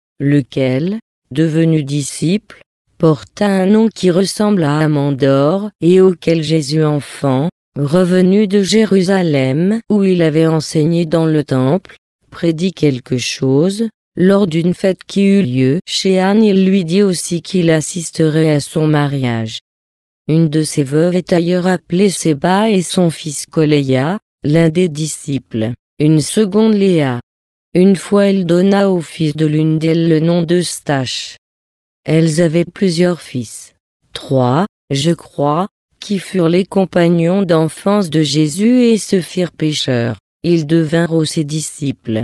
lequel, devenu disciple, porta un nom qui ressemble à Amandore et auquel Jésus enfant, revenu de Jérusalem où il avait enseigné dans le temple, prédit quelque chose, lors d'une fête qui eut lieu chez Anne. Il lui dit aussi qu'il assisterait à son mariage. Une de ses veuves est ailleurs appelée Séba et son fils Coléa, l'un des disciples, une seconde Léa. Une fois elle donna au fils de l'une d'elles le nom d'Eustache. Elles avaient plusieurs fils, 3, je crois, qui furent les compagnons d'enfance de Jésus et se firent pécheurs. Ils devinrent ses disciples.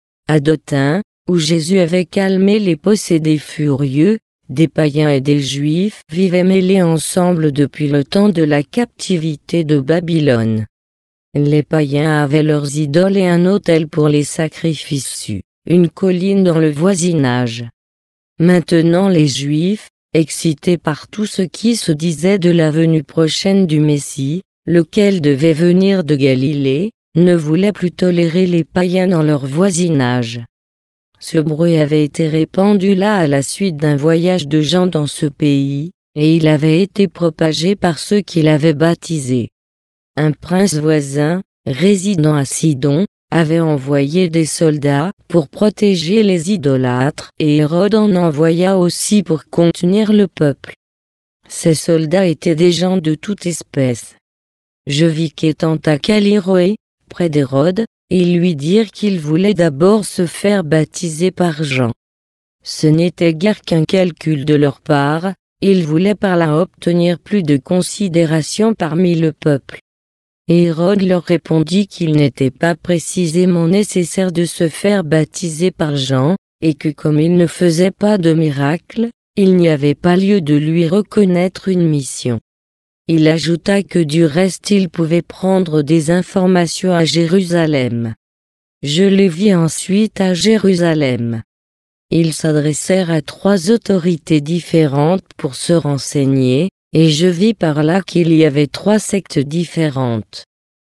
À Dothan, où Jésus avait calmé les possédés furieux, des païens et des juifs vivaient mêlés ensemble depuis le temps de la captivité de Babylone. Les païens avaient leurs idoles et un autel pour les sacrifices sur une colline dans le voisinage. Maintenant les Juifs, excités par tout ce qui se disait de la venue prochaine du Messie, lequel devait venir de Galilée, ne voulaient plus tolérer les païens dans leur voisinage. Ce bruit avait été répandu là à la suite d'un voyage de Jean dans ce pays, et il avait été propagé par ceux qui l'avaient baptisé. Un prince voisin, résidant à Sidon, avait envoyé des soldats pour protéger les idolâtres, et Hérode en envoya aussi pour contenir le peuple. Ces soldats étaient des gens de toute espèce. Je vis qu'étant à Caliroé, près d'Hérode, ils lui dirent qu'il voulait d'abord se faire baptiser par Jean. Ce n'était guère qu'un calcul de leur part, ils voulaient par là obtenir plus de considération parmi le peuple. Hérode leur répondit qu'il n'était pas précisément nécessaire de se faire baptiser par Jean, et que comme il ne faisait pas de miracle, il n'y avait pas lieu de lui reconnaître une mission. Il ajouta que du reste il pouvait prendre des informations à Jérusalem. Je les vis ensuite à Jérusalem. Ils s'adressèrent à 3 autorités différentes pour se renseigner, et je vis par là qu'il y avait 3 sectes différentes.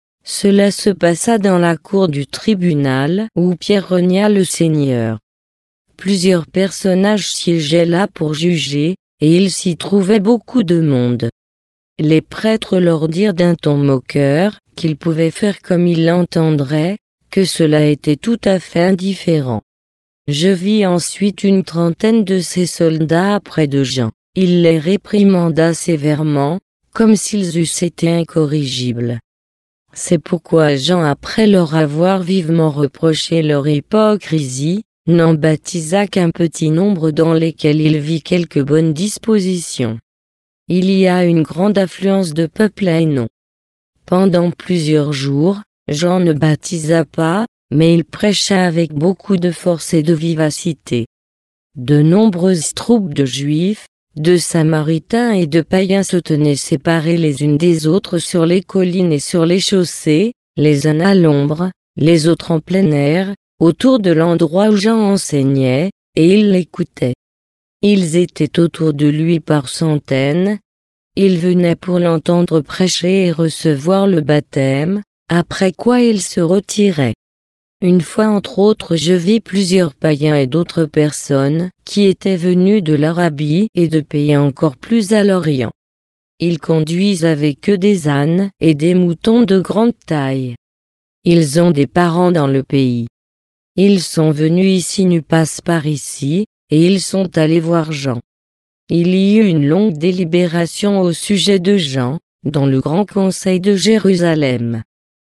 Cela se passa dans la cour du tribunal où Pierre renia le Seigneur. Plusieurs personnages siégeaient là pour juger, et il s'y trouvait beaucoup de monde. Les prêtres leur dirent d'un ton moqueur qu'ils pouvaient faire comme ils l'entendraient, que cela était tout à fait indifférent. Je vis ensuite une trentaine de ces soldats près de Jean. Il les réprimanda sévèrement, comme s'ils eussent été incorrigibles. C'est pourquoi Jean, après leur avoir vivement reproché leur hypocrisie, n'en baptisa qu'un petit nombre dans lesquels il vit quelques bonnes dispositions. Il y a une grande affluence de peuple à Hénon. Pendant plusieurs jours, Jean ne baptisa pas, mais il prêcha avec beaucoup de force et de vivacité. De nombreuses troupes de Juifs, de Samaritains et de païens se tenaient séparés les unes des autres sur les collines et sur les chaussées, les uns à l'ombre, les autres en plein air, autour de l'endroit où Jean enseignait, et ils l'écoutaient. Ils étaient autour de lui par centaines. Ils venaient pour l'entendre prêcher et recevoir le baptême, après quoi ils se retiraient. Une fois entre autres je vis plusieurs païens et d'autres personnes qui étaient venus de l'Arabie et de pays encore plus à l'Orient. Ils conduisent avec eux des ânes et des moutons de grande taille. Ils ont des parents dans le pays. Ils sont venus ici nu passe par ici, et ils sont allés voir Jean. Il y eut une longue délibération au sujet de Jean, dans le grand conseil de Jérusalem.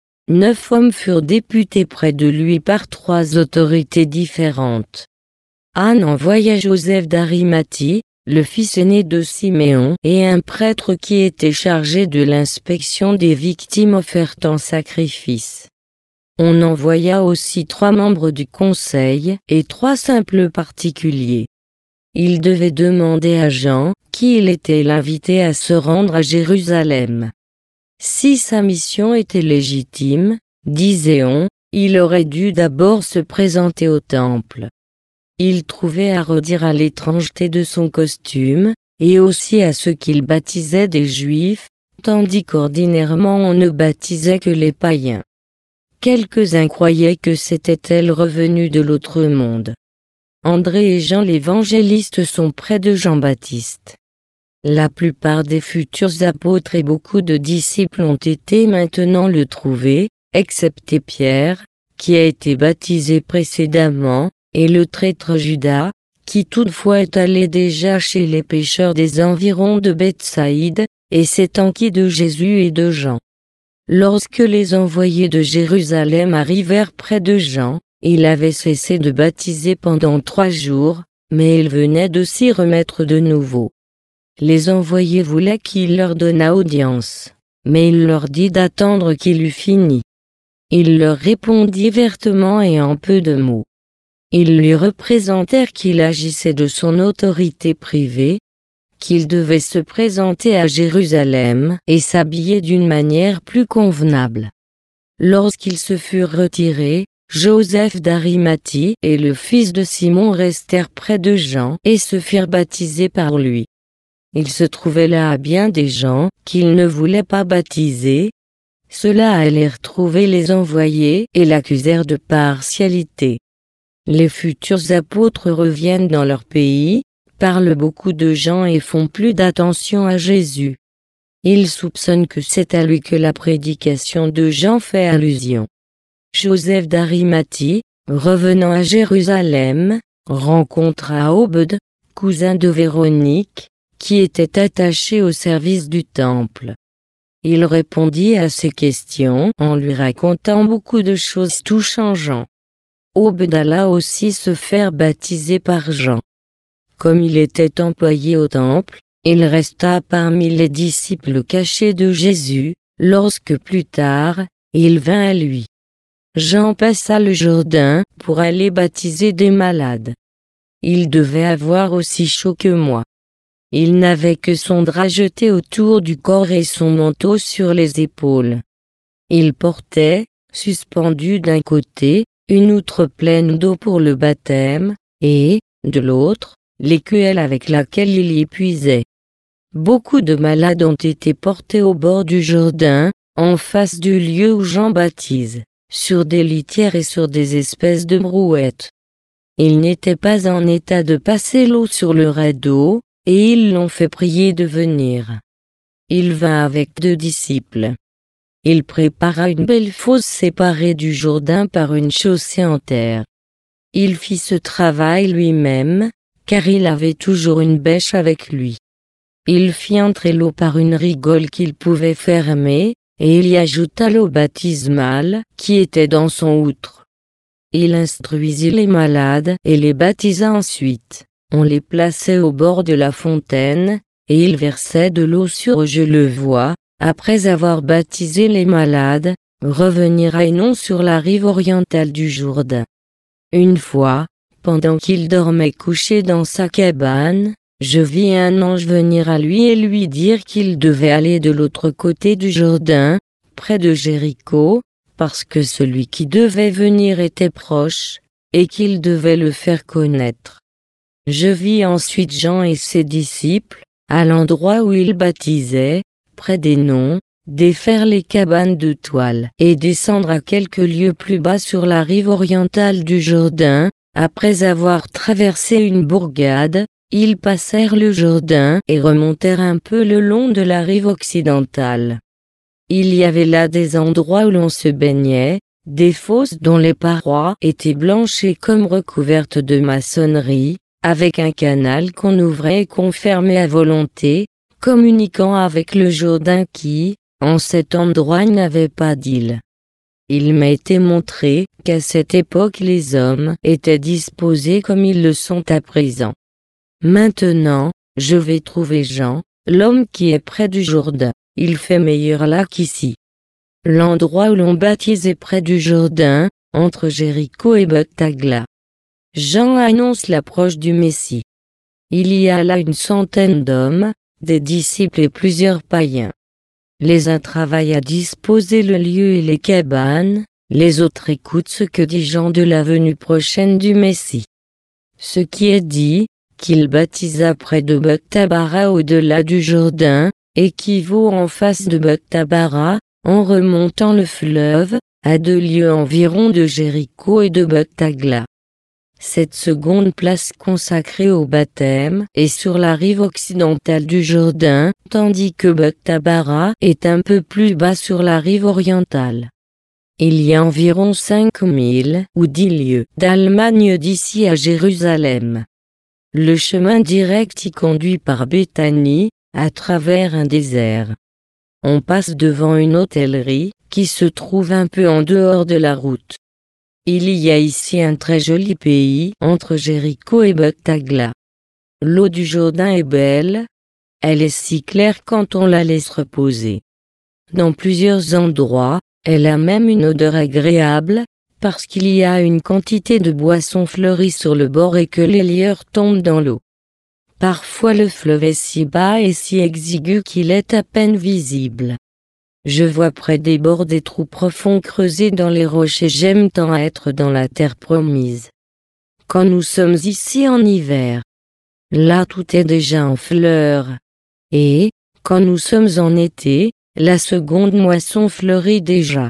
9 hommes furent députés près de lui par 3 autorités différentes. Anne envoya Joseph d'Arimathie, le fils aîné de Siméon, et un prêtre qui était chargé de l'inspection des victimes offertes en sacrifice. On envoya aussi 3 membres du conseil et 3 simples particuliers. Ils devaient demander à Jean qui il était l'invité à se rendre à Jérusalem. Si sa mission était légitime, disait-on, il aurait dû d'abord se présenter au temple. Il trouvait à redire à l'étrangeté de son costume, et aussi à ceux qu'il baptisait des Juifs, tandis qu'ordinairement on ne baptisait que les païens. Quelques-uns croyaient que c'était elle revenue de l'autre monde. André et Jean l'évangéliste sont près de Jean-Baptiste. La plupart des futurs apôtres et beaucoup de disciples ont été maintenant le trouver, excepté Pierre, qui a été baptisé précédemment, et le traître Judas, qui toutefois est allé déjà chez les pécheurs des environs de Bethsaïde, et s'est enquis de Jésus et de Jean. Lorsque les envoyés de Jérusalem arrivèrent près de Jean, il avait cessé de baptiser pendant 3 jours, mais il venait de s'y remettre de nouveau. Les envoyés voulaient qu'il leur donnât audience, mais il leur dit d'attendre qu'il eût fini. Il leur répondit vertement et en peu de mots. Ils lui représentèrent qu'il agissait de son autorité privée, qu'il devait se présenter à Jérusalem et s'habiller d'une manière plus convenable. Lorsqu'ils se furent retirés, Joseph d'Arimathie et le fils de Simon restèrent près de Jean et se firent baptiser par lui. Il se trouvait là bien des gens qu'il ne voulait pas baptiser. Ceux-là allèrent trouver les envoyés et l'accusèrent de partialité. Les futurs apôtres reviennent dans leur pays, parlent beaucoup de gens et font plus d'attention à Jésus. Ils soupçonnent que c'est à lui que la prédication de Jean fait allusion. Joseph d'Arimathie, revenant à Jérusalem, rencontra Obed, cousin de Véronique, qui était attaché au service du temple. Il répondit à ses questions en lui racontant beaucoup de choses tout changeant. Obed alla aussi se faire baptiser par Jean. Comme il était employé au temple, il resta parmi les disciples cachés de Jésus, lorsque plus tard, il vint à lui. Jean passa le Jourdain pour aller baptiser des malades. Il devait avoir aussi chaud que moi. Il n'avait que son drap jeté autour du corps et son manteau sur les épaules. Il portait, suspendu d'un côté, une outre pleine d'eau pour le baptême, et, de l'autre, l'écuelle avec laquelle il y puisait. Beaucoup de malades ont été portés au bord du Jourdain, en face du lieu où Jean baptise, sur des litières et sur des espèces de brouettes. Ils n'étaient pas en état de passer l'eau sur le radeau, et ils l'ont fait prier de venir. Il vint avec 2 disciples. Il prépara une belle fosse séparée du Jourdain par une chaussée en terre. Il fit ce travail lui-même, car il avait toujours une bêche avec lui. Il fit entrer l'eau par une rigole qu'il pouvait fermer, et il y ajouta l'eau baptismale qui était dans son outre. Il instruisit les malades et les baptisa ensuite. On les plaçait au bord de la fontaine, et il versait de l'eau sur eux. Je le vois, après avoir baptisé les malades, revenir à Hénon sur la rive orientale du Jourdain. Une fois, pendant qu'il dormait couché dans sa cabane, je vis un ange venir à lui et lui dire qu'il devait aller de l'autre côté du Jourdain, près de Jéricho, parce que celui qui devait venir était proche, et qu'il devait le faire connaître. Je vis ensuite Jean et ses disciples, à l'endroit où ils baptisaient, près d'Hénon, défaire les cabanes de toile et descendre à quelques lieues plus bas sur la rive orientale du Jourdain. Après avoir traversé une bourgade, ils passèrent le Jourdain et remontèrent un peu le long de la rive occidentale. Il y avait là des endroits où l'on se baignait, des fosses dont les parois étaient blanches et comme recouvertes de maçonnerie, avec un canal qu'on ouvrait et qu'on fermait à volonté, communiquant avec le Jourdain qui, en cet endroit, n'avait pas d'île. Il m'a été montré qu'à cette époque les hommes étaient disposés comme ils le sont à présent. Maintenant, je vais trouver Jean, l'homme qui est près du Jourdain. Il fait meilleur là qu'ici. L'endroit où l'on baptise est près du Jourdain, entre Jéricho et Bethagla. Jean annonce l'approche du Messie. Il y a là 100 d'hommes, des disciples et plusieurs païens. Les uns travaillent à disposer le lieu et les cabanes, les autres écoutent ce que dit Jean de la venue prochaine du Messie. Ce qui est dit, qu'il baptisa près de Bethabara au-delà du Jourdain, équivaut en face de Bethabara, en remontant le fleuve, à 2 lieues environ de Jéricho et de Bethagla. Cette seconde place consacrée au baptême est sur la rive occidentale du Jourdain, tandis que Bethabara est un peu plus bas sur la rive orientale. Il y a environ 5000 ou 10 lieues d'Allemagne d'ici à Jérusalem. Le chemin direct y conduit par Béthanie, à travers un désert. On passe devant une hôtellerie, qui se trouve un peu en dehors de la route. Il y a ici un très joli pays entre Jéricho et Beth-Agla. L'eau du Jourdain est belle. Elle est si claire quand on la laisse reposer. Dans plusieurs endroits, elle a même une odeur agréable, parce qu'il y a une quantité de boissons fleuries sur le bord et que les lieurs tombent dans l'eau. Parfois le fleuve est si bas et si exigu qu'il est à peine visible. Je vois près des bords des trous profonds creusés dans les roches et j'aime tant être dans la terre promise. Quand nous sommes ici en hiver, là tout est déjà en fleurs. Et, quand nous sommes en été, la seconde moisson fleurit déjà.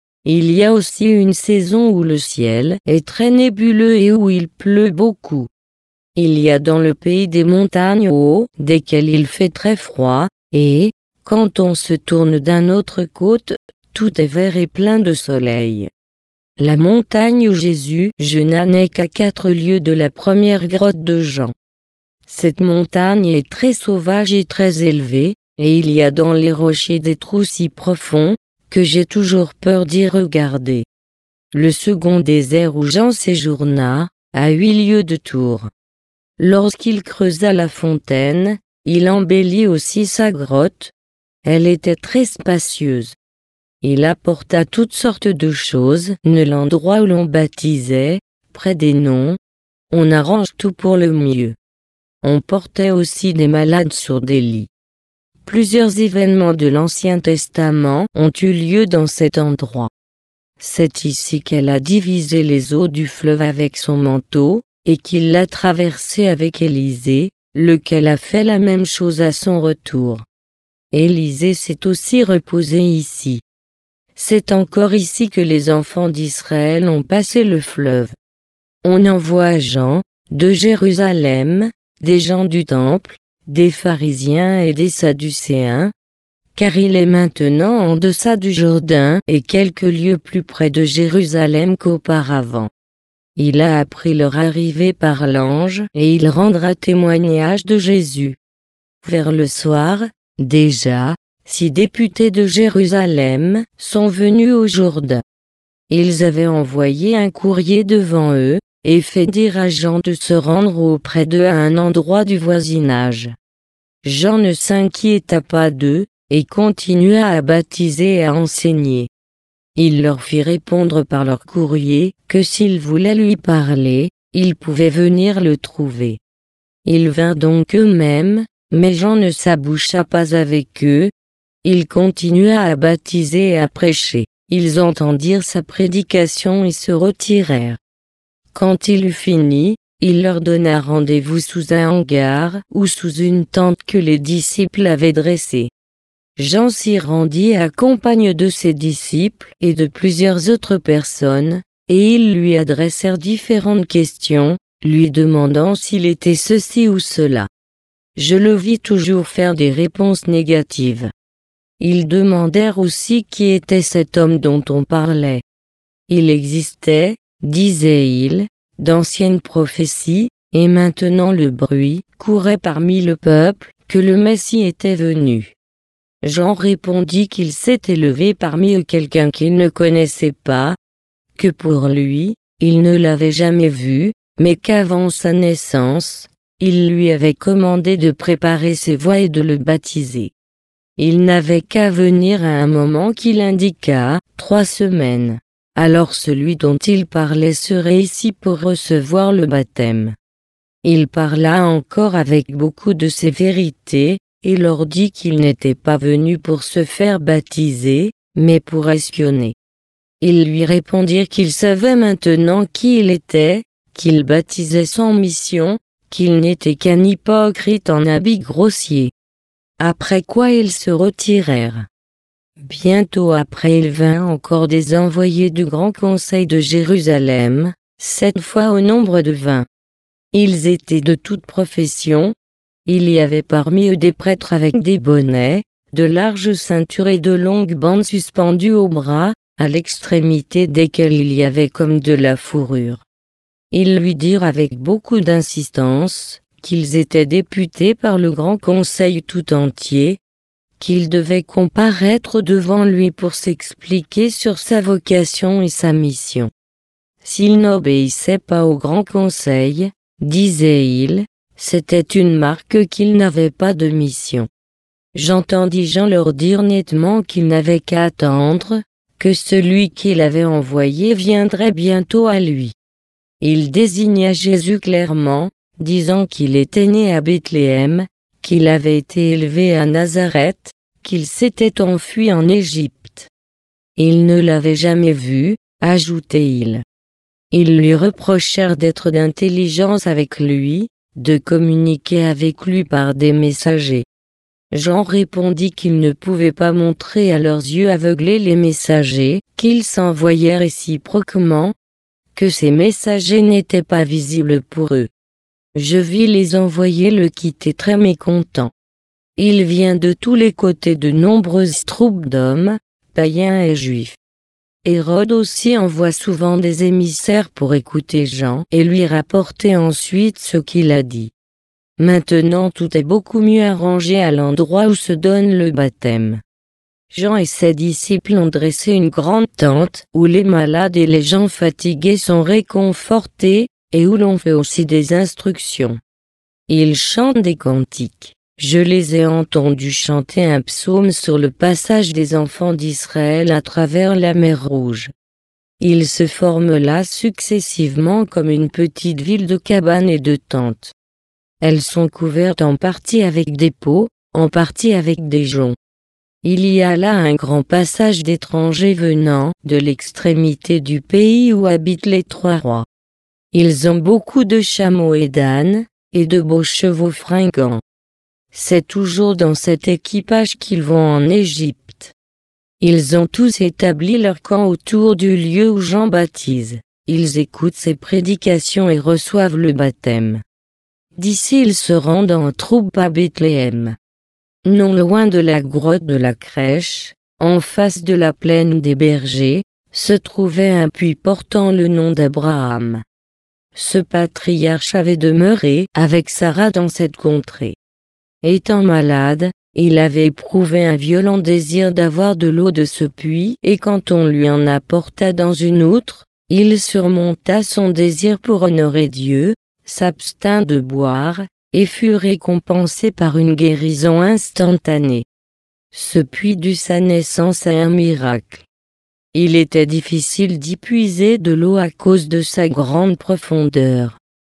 Il y a aussi une saison où le ciel est très nébuleux et où il pleut beaucoup. Il y a dans le pays des montagnes hautes, desquelles il fait très froid, et, quand on se tourne d'un autre côté, tout est vert et plein de soleil. La montagne où Jésus jeûna n'est qu'à 4 lieues de la première grotte de Jean. Cette montagne est très sauvage et très élevée, et il y a dans les rochers des trous si profonds, que j'ai toujours peur d'y regarder. Le second désert où Jean séjourna, à 8 lieues de Tours. Lorsqu'il creusa la fontaine, il embellit aussi sa grotte. Elle était très spacieuse. Il apporta toutes sortes de choses, l'endroit où l'on baptisait, près des noms. On arrange tout pour le mieux. On portait aussi des malades sur des lits. Plusieurs événements de l'Ancien Testament ont eu lieu dans cet endroit. C'est ici qu'elle a divisé les eaux du fleuve avec son manteau, et qu'il l'a traversé avec Élisée, lequel a fait la même chose à son retour. Élisée s'est aussi reposé ici. C'est encore ici que les enfants d'Israël ont passé le fleuve. On envoie Jean, de Jérusalem, des gens du temple, des pharisiens et des sadducéens, car il est maintenant en deçà du Jourdain et quelques lieues plus près de Jérusalem qu'auparavant. Il a appris leur arrivée par l'ange et il rendra témoignage de Jésus. Vers le soir, déjà, 6 députés de Jérusalem sont venus au Jourdain. Ils avaient envoyé un courrier devant eux, et fait dire à Jean de se rendre auprès d'eux à un endroit du voisinage. Jean ne s'inquiéta pas d'eux, et continua à baptiser et à enseigner. Il leur fit répondre par leur courrier que s'ils voulaient lui parler, ils pouvaient venir le trouver. Ils vinrent donc eux-mêmes, mais Jean ne s'aboucha pas avec eux. Il continua à baptiser et à prêcher. Ils entendirent sa prédication et se retirèrent. Quand il eut fini, il leur donna rendez-vous sous un hangar ou sous une tente que les disciples avaient dressée. Jean s'y rendit accompagné de ses disciples et de plusieurs autres personnes, et ils lui adressèrent différentes questions, lui demandant s'il était ceci ou cela. Je le vis toujours faire des réponses négatives. Ils demandèrent aussi qui était cet homme dont on parlait. Il existait, disait-il, d'anciennes prophéties, et maintenant le bruit courait parmi le peuple que le Messie était venu. Jean répondit qu'il s'était levé parmi eux quelqu'un qu'il ne connaissait pas, que pour lui, il ne l'avait jamais vu, mais qu'avant sa naissance, il lui avait commandé de préparer ses voies et de le baptiser. Il n'avait qu'à venir à un moment qu'il indiqua, 3 semaines. Alors celui dont il parlait serait ici pour recevoir le baptême. Il parla encore avec beaucoup de sévérité, et leur dit qu'il n'était pas venu pour se faire baptiser, mais pour espionner. Ils lui répondirent qu'ils savaient maintenant qui il était, qu'il baptisait sans mission, qu'il n'était qu'un hypocrite en habit grossier. Après quoi ils se retirèrent. Bientôt après il vint encore des envoyés du grand conseil de Jérusalem, 7 fois au nombre de 20. Ils étaient de toute profession. Il y avait parmi eux des prêtres avec des bonnets, de larges ceintures et de longues bandes suspendues aux bras, à l'extrémité desquels il y avait comme de la fourrure. Ils lui dirent avec beaucoup d'insistance qu'ils étaient députés par le grand conseil tout entier, qu'ils devaient comparaître devant lui pour s'expliquer sur sa vocation et sa mission. S'ils n'obéissaient pas au grand conseil, disait-il, c'était une marque qu'ils n'avaient pas de mission. J'entendis Jean leur dire nettement qu'ils n'avaient qu'à attendre, que celui qu'il avait envoyé viendrait bientôt à lui. Il désigna Jésus clairement, disant qu'il était né à Bethléem, qu'il avait été élevé à Nazareth, qu'il s'était enfui en Égypte. Il ne l'avait jamais vu, ajoutait-il. Ils lui reprochèrent d'être d'intelligence avec lui, de communiquer avec lui par des messagers. Jean répondit qu'ils ne pouvaient pas montrer à leurs yeux aveuglés les messagers qu'ils s'envoyaient réciproquement, que ces messagers n'étaient pas visibles pour eux. Je vis les envoyés le quitter très mécontents. Il vient de tous les côtés de nombreuses troupes d'hommes, païens et juifs. Hérode aussi envoie souvent des émissaires pour écouter Jean et lui rapporter ensuite ce qu'il a dit. Maintenant tout est beaucoup mieux arrangé à l'endroit où se donne le baptême. Jean et ses disciples ont dressé une grande tente où les malades et les gens fatigués sont réconfortés, et où l'on fait aussi des instructions. Ils chantent des cantiques. Je les ai entendus chanter un psaume sur le passage des enfants d'Israël à travers la mer Rouge. Ils se forment là successivement comme une petite ville de cabanes et de tentes. Elles sont couvertes en partie avec des peaux, en partie avec des joncs. Il y a là un grand passage d'étrangers venant de l'extrémité du pays où habitent les trois rois. Ils ont beaucoup de chameaux et d'ânes, et de beaux chevaux fringants. C'est toujours dans cet équipage qu'ils vont en Égypte. Ils ont tous établi leur camp autour du lieu où Jean baptise. Ils écoutent ses prédications et reçoivent le baptême. D'ici ils se rendent en troupe à Bethléem. Non loin de la grotte de la Crèche, en face de la plaine des bergers, se trouvait un puits portant le nom d'Abraham. Ce patriarche avait demeuré avec Sarah dans cette contrée. Étant malade, il avait éprouvé un violent désir d'avoir de l'eau de ce puits et quand on lui en apporta dans une outre, il surmonta son désir pour honorer Dieu, s'abstint de boire, et fut récompensé par une guérison instantanée. Ce puits dut sa naissance à un miracle. Il était difficile d'y puiser de l'eau à cause de sa grande profondeur.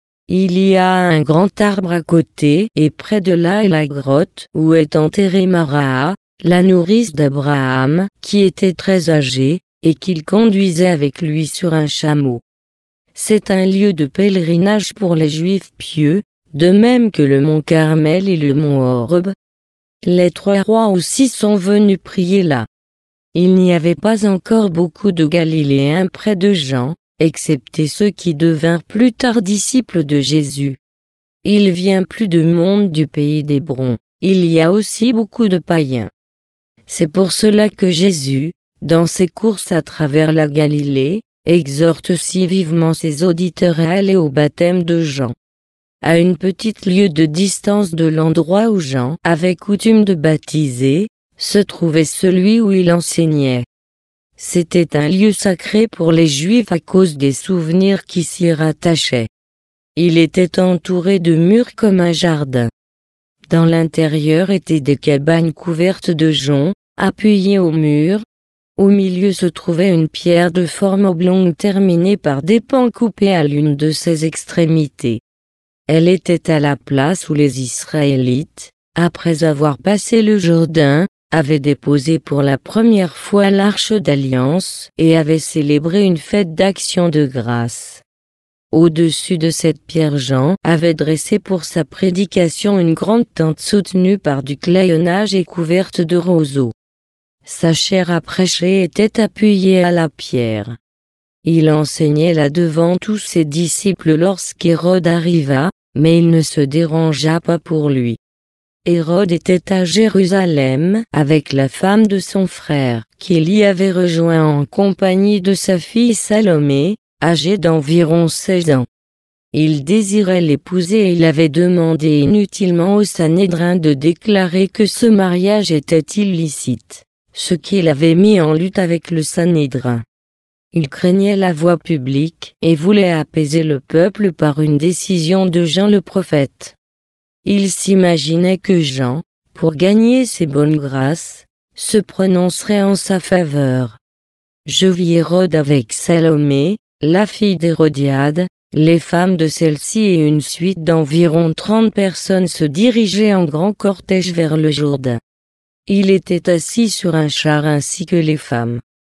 Il y a un grand arbre à côté et près de là est la grotte où est enterrée Mara, la nourrice d'Abraham, qui était très âgée, et qu'il conduisait avec lui sur un chameau. C'est un lieu de pèlerinage pour les Juifs pieux, de même que le mont Carmel et le mont Horeb. Les trois rois aussi sont venus prier là. Il n'y avait pas encore beaucoup de Galiléens près de Jean, excepté ceux qui devinrent plus tard disciples de Jésus. Il vient plus de monde du pays d'Hébron, il y a aussi beaucoup de païens. C'est pour cela que Jésus, dans ses courses à travers la Galilée, exhorte si vivement ses auditeurs à aller au baptême de Jean. À une petite lieue de distance de l'endroit où Jean avait coutume de baptiser, se trouvait celui où il enseignait. C'était un lieu sacré pour les Juifs à cause des souvenirs qui s'y rattachaient. Il était entouré de murs comme un jardin. Dans l'intérieur étaient des cabanes couvertes de joncs, appuyées au mur. Au milieu se trouvait une pierre de forme oblongue terminée par des pans coupés à l'une de ses extrémités. Elle était à la place où les Israélites, après avoir passé le Jourdain, avaient déposé pour la première fois l'arche d'alliance et avaient célébré une fête d'action de grâce. Au-dessus de cette pierre Jean avait dressé pour sa prédication une grande tente soutenue par du clayonnage et couverte de roseaux. Sa chaire à prêcher était appuyée à la pierre. Il enseignait là devant tous ses disciples lorsqu'Hérode arriva, mais il ne se dérangea pas pour lui. Hérode était à Jérusalem avec la femme de son frère, qu'il y avait rejoint en compagnie de sa fille Salomé, âgée d'environ 16 ans. Il désirait l'épouser et il avait demandé inutilement au Sanhédrin de déclarer que ce mariage était illicite, ce qui l'avait mis en lutte avec le Sanhédrin. Il craignait la voix publique et voulait apaiser le peuple par une décision de Jean le prophète. Il s'imaginait que Jean, pour gagner ses bonnes grâces, se prononcerait en sa faveur. Je vis Hérode avec Salomé, la fille d'Hérodiade, les femmes de celle-ci et une suite d'environ 30 personnes se dirigeaient en grand cortège vers le Jourdain. Il était assis sur un char ainsi que les femmes.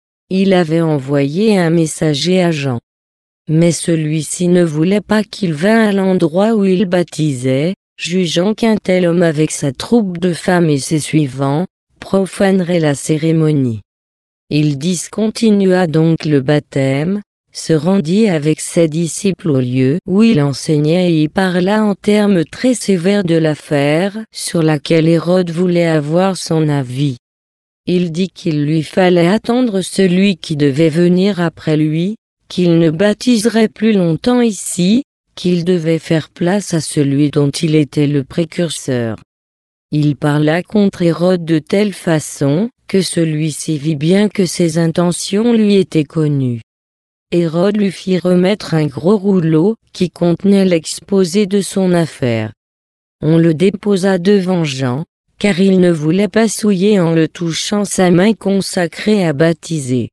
Il avait envoyé un messager à Jean. Mais celui-ci ne voulait pas qu'il vînt à l'endroit où il baptisait, jugeant qu'un tel homme avec sa troupe de femmes et ses suivants, profanerait la cérémonie. Il discontinua donc le baptême, se rendit avec ses disciples au lieu où il enseignait et y parla en termes très sévères de l'affaire sur laquelle Hérode voulait avoir son avis. Il dit qu'il lui fallait attendre celui qui devait venir après lui, qu'il ne baptiserait plus longtemps ici, qu'il devait faire place à celui dont il était le précurseur. Il parla contre Hérode de telle façon, que celui-ci vit bien que ses intentions lui étaient connues. Hérode lui fit remettre un gros rouleau, qui contenait l'exposé de son affaire. On le déposa devant Jean, car il ne voulait pas souiller en le touchant sa main consacrée à baptiser.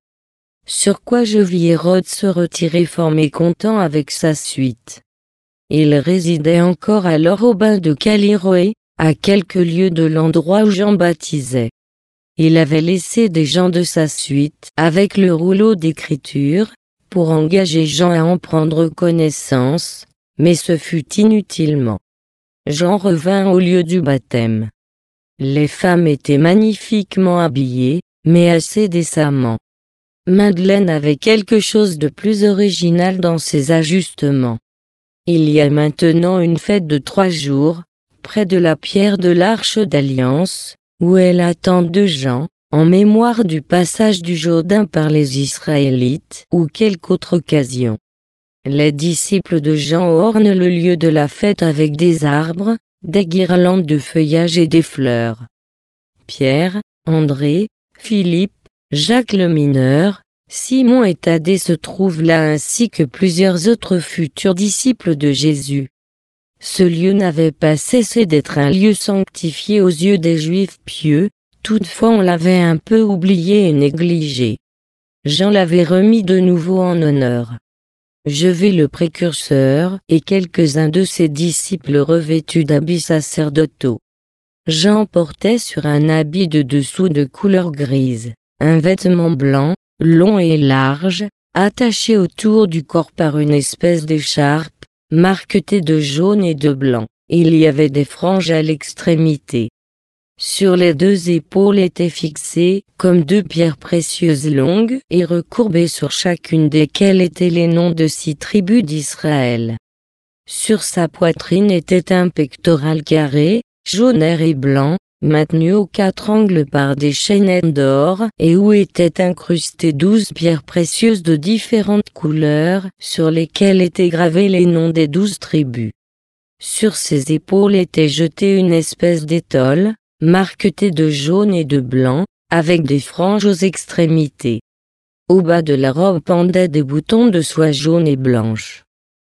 Sur quoi je vis Hérode se retirer fort mécontent avec sa suite. Il résidait encore alors au bain de Caliroé, à quelques lieues de l'endroit où Jean baptisait. Il avait laissé des gens de sa suite avec le rouleau d'écriture, pour engager Jean à en prendre connaissance, mais ce fut inutilement. Jean revint au lieu du baptême. Les femmes étaient magnifiquement habillées, mais assez décemment. Madeleine avait quelque chose de plus original dans ses ajustements. Il y a maintenant une fête de 3 jours, près de la pierre de l'Arche d'Alliance, où elle attend de Jean, en mémoire du passage du Jourdain par les Israélites ou quelque autre occasion. Les disciples de Jean ornent le lieu de la fête avec des arbres, des guirlandes de feuillage et des fleurs. Pierre, André, Philippe, Jacques le mineur, Simon et Thaddée se trouvent là ainsi que plusieurs autres futurs disciples de Jésus. Ce lieu n'avait pas cessé d'être un lieu sanctifié aux yeux des Juifs pieux, toutefois on l'avait un peu oublié et négligé. Jean l'avait remis de nouveau en honneur. Je vis le précurseur et quelques-uns de ses disciples revêtus d'habits sacerdotaux. Jean portait sur un habit de dessous de couleur grise, un vêtement blanc, long et large, attaché autour du corps par une espèce d'écharpe, marquetée de jaune et de blanc. Il y avait des franges à l'extrémité. Sur les 2 épaules étaient fixées, comme 2 pierres précieuses longues et recourbées sur chacune desquelles étaient les noms de 6 tribus d'Israël. Sur sa poitrine était un pectoral carré, jaunaire et blanc, maintenu aux 4 angles par des chaînettes d'or et où étaient incrustées 12 pierres précieuses de différentes couleurs sur lesquelles étaient gravés les noms des 12 tribus. Sur ses épaules était jetée une espèce d'étole, marquetée de jaune et de blanc, avec des franges aux extrémités. Au bas de la robe pendaient des boutons de soie jaune et blanche.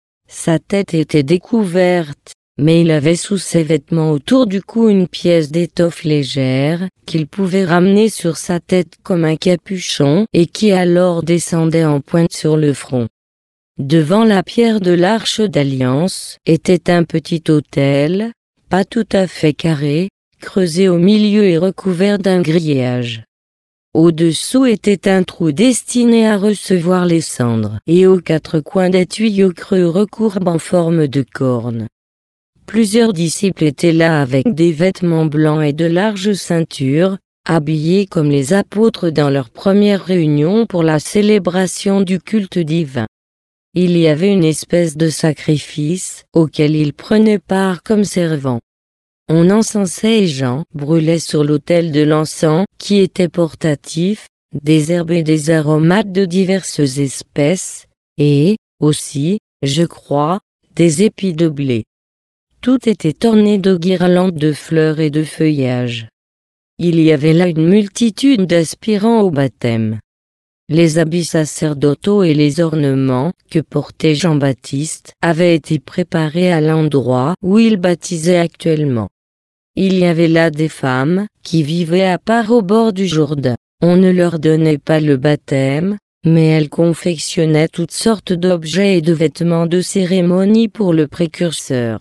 Sa tête était découverte, mais il avait sous ses vêtements autour du cou une pièce d'étoffe légère, qu'il pouvait ramener sur sa tête comme un capuchon et qui alors descendait en pointe sur le front. Devant la pierre de l'Arche d'Alliance était un petit autel, pas tout à fait carré, creusé au milieu et recouvert d'un grillage. Au-dessous était un trou destiné à recevoir les cendres et aux 4 coins des tuyaux creux recourbés en forme de corne. Plusieurs disciples étaient là avec des vêtements blancs et de larges ceintures, habillés comme les apôtres dans leur première réunion pour la célébration du culte divin. Il y avait une espèce de sacrifice auquel ils prenaient part comme servants. on encensait et Jean brûlait sur l'autel de l'encens, qui était portatif, des herbes et des aromates de diverses espèces, et, aussi, je crois, des épis de blé. Tout était orné de guirlandes de fleurs et de feuillages. Il y avait là une multitude d'aspirants au baptême. Les habits sacerdotaux et les ornements que portait Jean-Baptiste avaient été préparés à l'endroit où il baptisait actuellement. Il y avait là des femmes qui vivaient à part au bord du Jourdain. On ne leur donnait pas le baptême, mais elles confectionnaient toutes sortes d'objets et de vêtements de cérémonie pour le précurseur.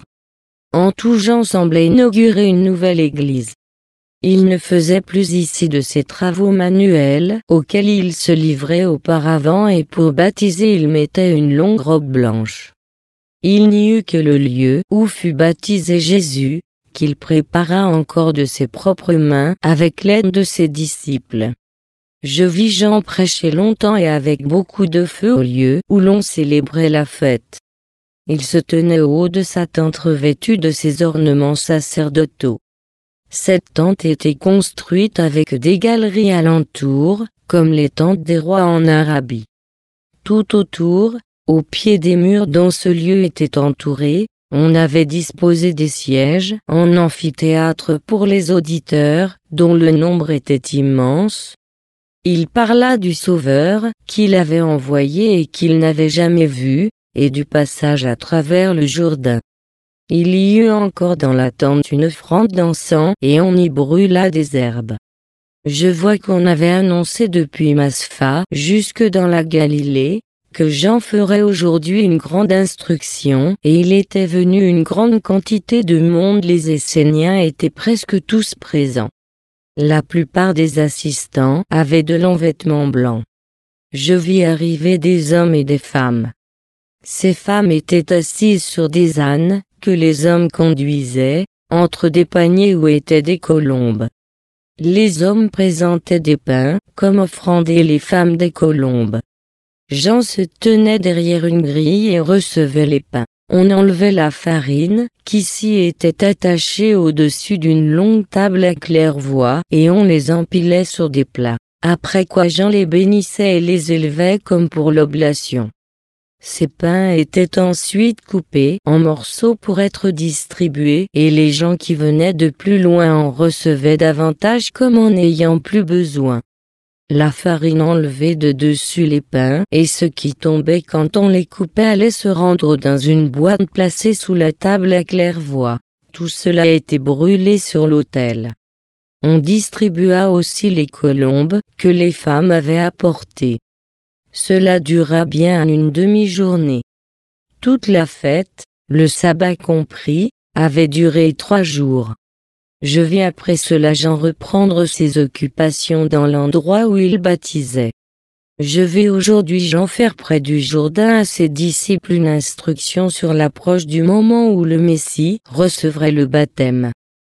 En tout genre semblait inaugurer une nouvelle église. Il ne faisait plus ici de ces travaux manuels auxquels il se livrait auparavant et pour baptiser il mettait une longue robe blanche. Il n'y eut que le lieu où fut baptisé Jésus, qu'il prépara encore de ses propres mains avec l'aide de ses disciples. Je vis Jean prêcher longtemps et avec beaucoup de feu au lieu où l'on célébrait la fête. Il se tenait au haut de sa tente revêtue de ses ornements sacerdotaux. Cette tente était construite avec des galeries alentour, comme les tentes des rois en Arabie. Tout autour, au pied des murs dont ce lieu était entouré, on avait disposé des sièges en amphithéâtre pour les auditeurs, dont le nombre était immense. Il parla du Sauveur qu'il avait envoyé et qu'il n'avait jamais vu, et du passage à travers le Jourdain. Il y eut encore dans la tente une offrande d'encens et on y brûla des herbes. Je vois qu'on avait annoncé depuis Maspha jusque dans la Galilée, que Jean ferait aujourd'hui une grande instruction, et il était venu une grande quantité de monde. Les Esséniens étaient presque tous présents. La plupart des assistants avaient de longs vêtements blancs. Je vis arriver des hommes et des femmes. Ces femmes étaient assises sur des ânes, que les hommes conduisaient, entre des paniers où étaient des colombes. Les hommes présentaient des pains, comme offrande et les femmes des colombes. Jean se tenait derrière une grille et recevait les pains. On enlevait la farine, qui s'y était attachée au-dessus d'une longue table à claire-voie, et on les empilait sur des plats, après quoi Jean les bénissait et les élevait comme pour l'oblation. Ces pains étaient ensuite coupés en morceaux pour être distribués, et les gens qui venaient de plus loin en recevaient davantage comme en ayant plus besoin. La farine enlevait de dessus les pains, et ce qui tombait quand on les coupait allait se rendre dans une boîte placée sous la table à claire-voie. Tout cela était brûlé sur l'autel. On distribua aussi les colombes que les femmes avaient apportées. Cela dura bien une demi-journée. Toute la fête, le sabbat compris, avait duré 3 jours. Je vis après cela Jean reprendre ses occupations dans l'endroit où il baptisait. Je vais aujourd'hui Jean faire près du Jourdain à ses disciples une instruction sur l'approche du moment où le Messie recevrait le baptême.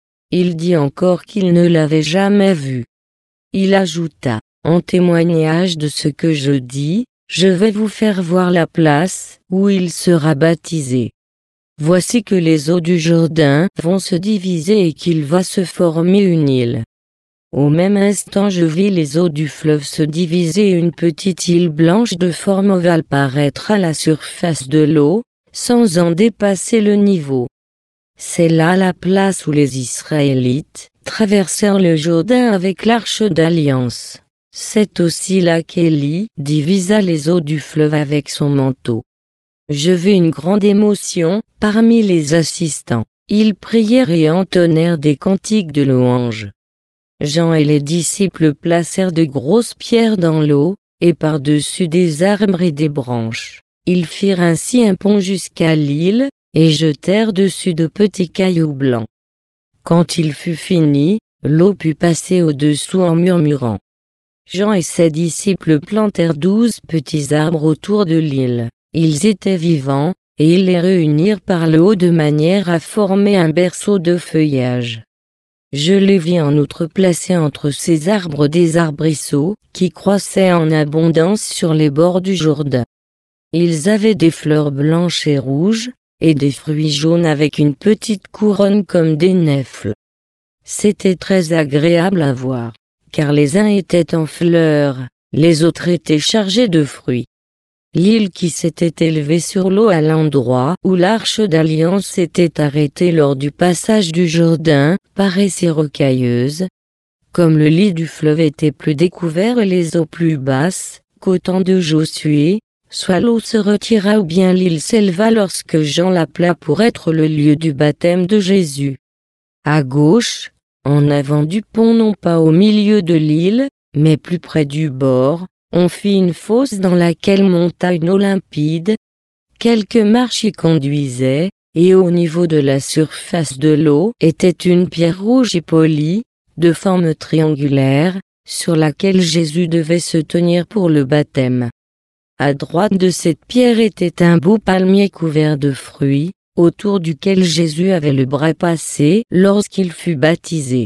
Il dit encore qu'il ne l'avait jamais vu. Il ajouta, en témoignage de ce que je dis, je vais vous faire voir la place où il sera baptisé. Voici que les eaux du Jourdain vont se diviser et qu'il va se former une île. Au même instant je vis les eaux du fleuve se diviser et une petite île blanche de forme ovale paraître à la surface de l'eau, sans en dépasser le niveau. C'est là la place où les Israélites traversèrent le Jourdain avec l'arche d'alliance. C'est aussi là qu'Élie divisa les eaux du fleuve avec son manteau. Je vis une grande émotion parmi les assistants. Ils prièrent et entonnèrent des cantiques de louange. Jean et les disciples placèrent de grosses pierres dans l'eau, et par-dessus des arbres et des branches. Ils firent ainsi un pont jusqu'à l'île, et jetèrent dessus de petits cailloux blancs. Quand il fut fini, l'eau put passer au-dessous en murmurant. Jean et ses disciples plantèrent 12 petits arbres autour de l'île. Ils étaient vivants, et ils les réunirent par le haut de manière à former un berceau de feuillage. Je les vis en outre placés entre ces arbres des arbrisseaux, qui croissaient en abondance sur les bords du Jourdain. Ils avaient des fleurs blanches et rouges, et des fruits jaunes avec une petite couronne comme des nèfles. C'était très agréable à voir, car les uns étaient en fleurs, les autres étaient chargés de fruits. L'île qui s'était élevée sur l'eau à l'endroit où l'Arche d'Alliance s'était arrêtée lors du passage du Jourdain paraissait rocailleuse. Comme le lit du fleuve était plus découvert et les eaux plus basses qu'au temps de Josué, soit l'eau se retira ou bien l'île s'éleva lorsque Jean l'appela pour être le lieu du baptême de Jésus. À gauche, en avant du pont, non pas au milieu de l'île, mais plus près du bord, on fit une fosse dans laquelle monta une eau limpide. Quelques marches y conduisaient, et au niveau de la surface de l'eau était une pierre rouge et polie, de forme triangulaire, sur laquelle Jésus devait se tenir pour le baptême. À droite de cette pierre était un beau palmier couvert de fruits, autour duquel Jésus avait le bras passé lorsqu'il fut baptisé.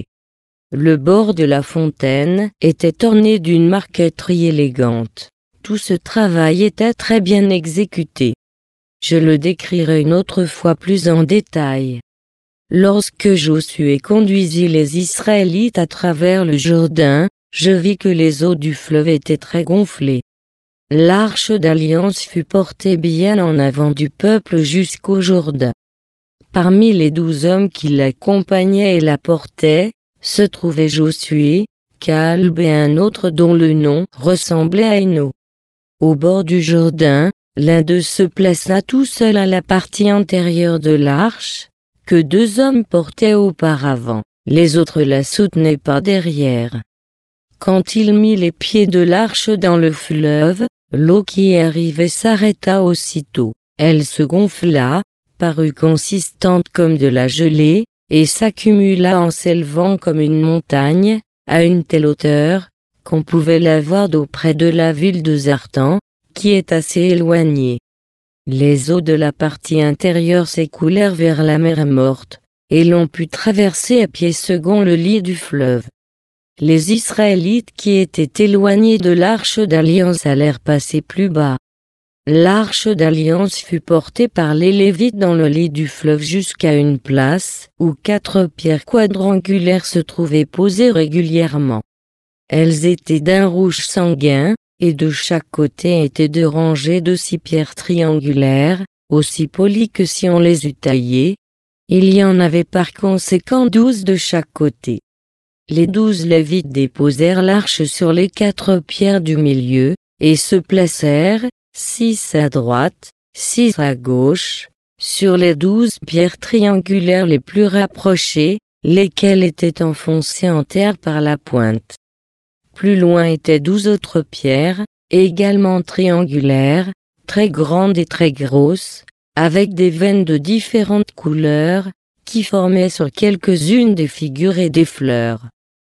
Le bord de la fontaine était orné d'une marqueterie élégante. Tout ce travail était très bien exécuté. Je le décrirai une autre fois plus en détail. Lorsque Josué conduisit les Israélites à travers le Jourdain, je vis que les eaux du fleuve étaient très gonflées. L'Arche d'Alliance fut portée bien en avant du peuple jusqu'au Jourdain. Parmi les 12 hommes qui l'accompagnaient et la portaient, se trouvaient Josué, Caleb et un autre dont le nom ressemblait à Héno. Au bord du Jourdain, l'un d'eux se plaça tout seul à la partie antérieure de l'arche, que 2 hommes portaient auparavant, les autres la soutenaient par derrière. Quand il mit les pieds de l'arche dans le fleuve, l'eau qui y arrivait s'arrêta aussitôt. Elle se gonfla, parut consistante comme de la gelée, et s'accumula en s'élevant comme une montagne, à une telle hauteur, qu'on pouvait la voir d'auprès de la ville de Zartan, qui est assez éloignée. Les eaux de la partie intérieure s'écoulèrent vers la mer Morte, et l'on put traverser à pied selon le lit du fleuve. Les Israélites qui étaient éloignés de l'Arche d'Alliance allèrent passer plus bas. L'Arche d'Alliance fut portée par les Lévites dans le lit du fleuve jusqu'à une place où 4 pierres quadrangulaires se trouvaient posées régulièrement. Elles étaient d'un rouge sanguin, et de chaque côté étaient 2 rangées de 6 pierres triangulaires, aussi polies que si on les eût taillées. Il y en avait par conséquent 12 de chaque côté. Les 12 Lévites déposèrent l'arche sur les 4 pierres du milieu, et se placèrent, 6 à droite, 6 à gauche, sur les 12 pierres triangulaires les plus rapprochées, lesquelles étaient enfoncées en terre par la pointe. Plus loin étaient 12 autres pierres, également triangulaires, très grandes et très grosses, avec des veines de différentes couleurs, qui formaient sur quelques-unes des figures et des fleurs.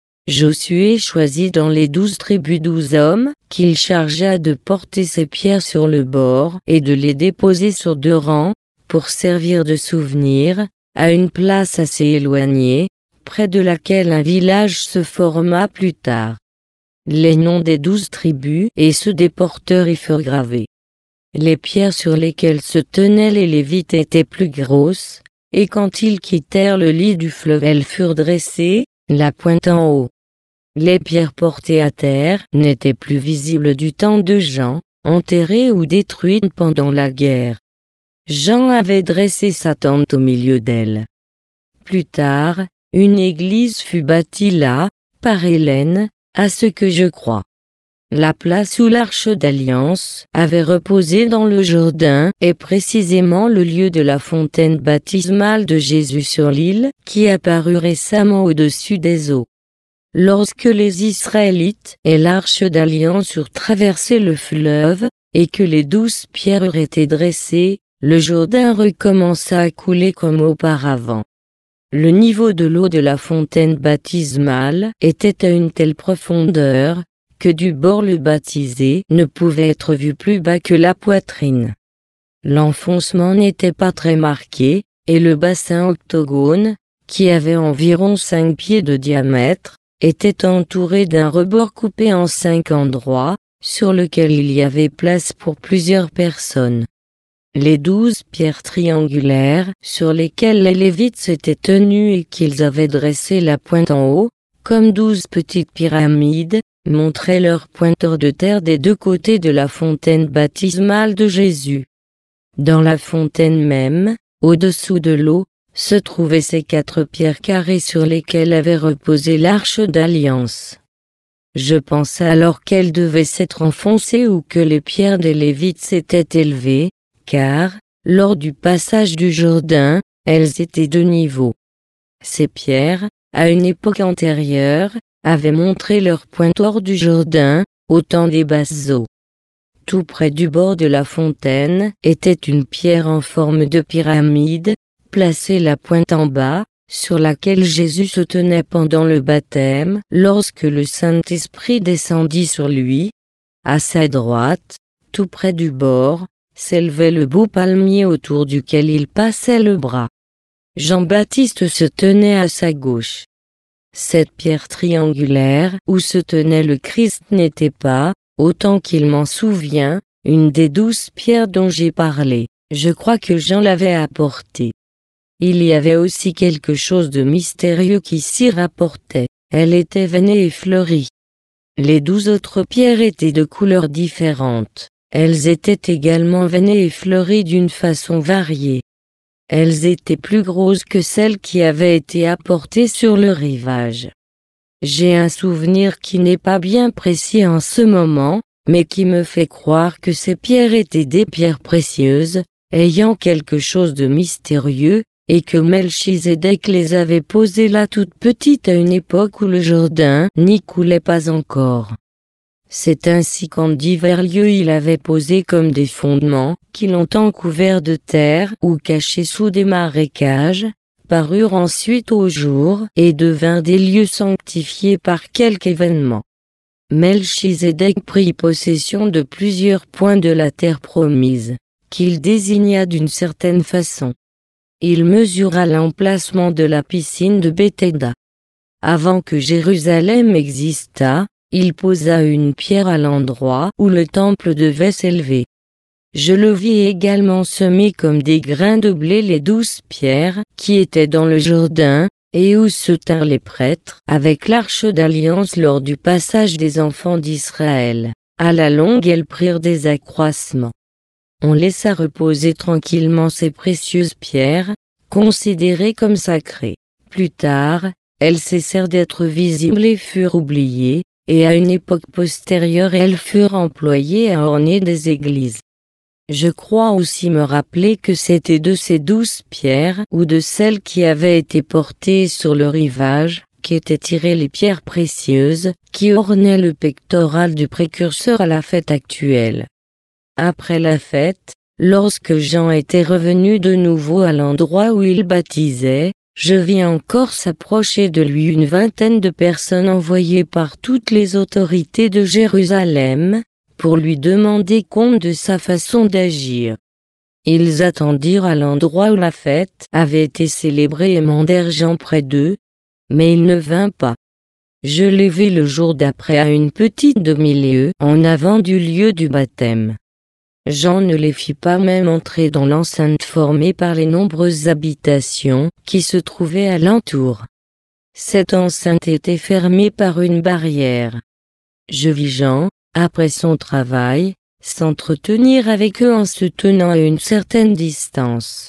Josué choisit dans les 12 tribus 12 hommes, qu'il chargea de porter ces pierres sur le bord et de les déposer sur 2 rangs, pour servir de souvenir, à une place assez éloignée, près de laquelle un village se forma plus tard. Les noms des 12 tribus et ceux des porteurs y furent gravés. Les pierres sur lesquelles se tenaient les Lévites étaient plus grosses, et quand ils quittèrent le lit du fleuve elles furent dressées, la pointe en haut. Les pierres portées à terre n'étaient plus visibles du temps de Jean, enterrées ou détruites pendant la guerre. Jean avait dressé sa tente au milieu d'elles. Plus tard, une église fut bâtie là, par Hélène, à ce que je crois. La place où l'Arche d'Alliance avait reposé dans le Jourdain est précisément le lieu de la fontaine baptismale de Jésus sur l'île, qui apparut récemment au-dessus des eaux. Lorsque les Israélites et l'Arche d'Alliance eurent traversé le fleuve, et que les 12 pierres eurent été dressées, le Jourdain recommença à couler comme auparavant. Le niveau de l'eau de la fontaine baptismale était à une telle profondeur, que du bord le baptisé ne pouvait être vu plus bas que la poitrine. L'enfoncement n'était pas très marqué, et le bassin octogone, qui avait environ 5 pieds de diamètre, était entouré d'un rebord coupé en 5 endroits, sur lequel il y avait place pour plusieurs personnes. Les 12 pierres triangulaires sur lesquelles les Lévites s'étaient tenus et qu'ils avaient dressé la pointe en haut, comme 12 petites pyramides, montraient leur pointeur de terre des deux côtés de la fontaine baptismale de Jésus. Dans la fontaine même, au-dessous de l'eau, se trouvaient ces 4 pierres carrées sur lesquelles avait reposé l'arche d'alliance. Je pensais alors qu'elles devaient s'être enfoncées ou que les pierres des Lévites s'étaient élevées, car, lors du passage du Jourdain, elles étaient de niveau. Ces pierres, à une époque antérieure, avaient montré leur pointe hors du Jourdain, au temps des basses eaux. Tout près du bord de la fontaine était une pierre en forme de pyramide, placée la pointe en bas, sur laquelle Jésus se tenait pendant le baptême, lorsque le Saint-Esprit descendit sur lui. À sa droite, tout près du bord, s'élevait le beau palmier autour duquel il passait le bras. Jean-Baptiste se tenait à sa gauche. Cette pierre triangulaire où se tenait le Christ n'était pas, autant qu'il m'en souvient, une des 12 pierres dont j'ai parlé. Je crois que Jean l'avait apportée. Il y avait aussi quelque chose de mystérieux qui s'y rapportait. Elle était veinée et fleurie. Les 12 autres pierres étaient de couleurs différentes. Elles étaient également veinées et fleuries d'une façon variée. Elles étaient plus grosses que celles qui avaient été apportées sur le rivage. J'ai un souvenir qui n'est pas bien précis en ce moment, mais qui me fait croire que ces pierres étaient des pierres précieuses, ayant quelque chose de mystérieux, et que Melchizedek les avait posées là toutes petites à une époque où le Jourdain n'y coulait pas encore. C'est ainsi qu'en divers lieux il avait posé comme des fondements, qui longtemps couverts de terre ou cachés sous des marécages, parurent ensuite au jour et devinrent des lieux sanctifiés par quelque événement. Melchizedek prit possession de plusieurs points de la terre promise, qu'il désigna d'une certaine façon. Il mesura l'emplacement de la piscine de Béthéda. Avant que Jérusalem existât, il posa une pierre à l'endroit où le temple devait s'élever. Je le vis également semer comme des grains de blé les 12 pierres qui étaient dans le Jourdain, et où se tinrent les prêtres avec l'arche d'alliance lors du passage des enfants d'Israël. À la longue elles prirent des accroissements. On laissa reposer tranquillement ces précieuses pierres, considérées comme sacrées. Plus tard, elles cessèrent d'être visibles et furent oubliées, et à une époque postérieure elles furent employées à orner des églises. Je crois aussi me rappeler que c'était de ces 12 pierres ou de celles qui avaient été portées sur le rivage, qu'étaient tirées les pierres précieuses, qui ornaient le pectoral du précurseur à la fête actuelle. Après la fête, lorsque Jean était revenu de nouveau à l'endroit où il baptisait, je vis encore s'approcher de lui une vingtaine de personnes envoyées par toutes les autorités de Jérusalem, pour lui demander compte de sa façon d'agir. Ils attendirent à l'endroit où la fête avait été célébrée et mandèrent Jean près d'eux, mais il ne vint pas. Je l'ai vu le jour d'après à une petite demi-lieue en avant du lieu du baptême. Jean ne les fit pas même entrer dans l'enceinte formée par les nombreuses habitations qui se trouvaient alentour. Cette enceinte était fermée par une barrière. Je vis Jean, après son travail, s'entretenir avec eux en se tenant à une certaine distance.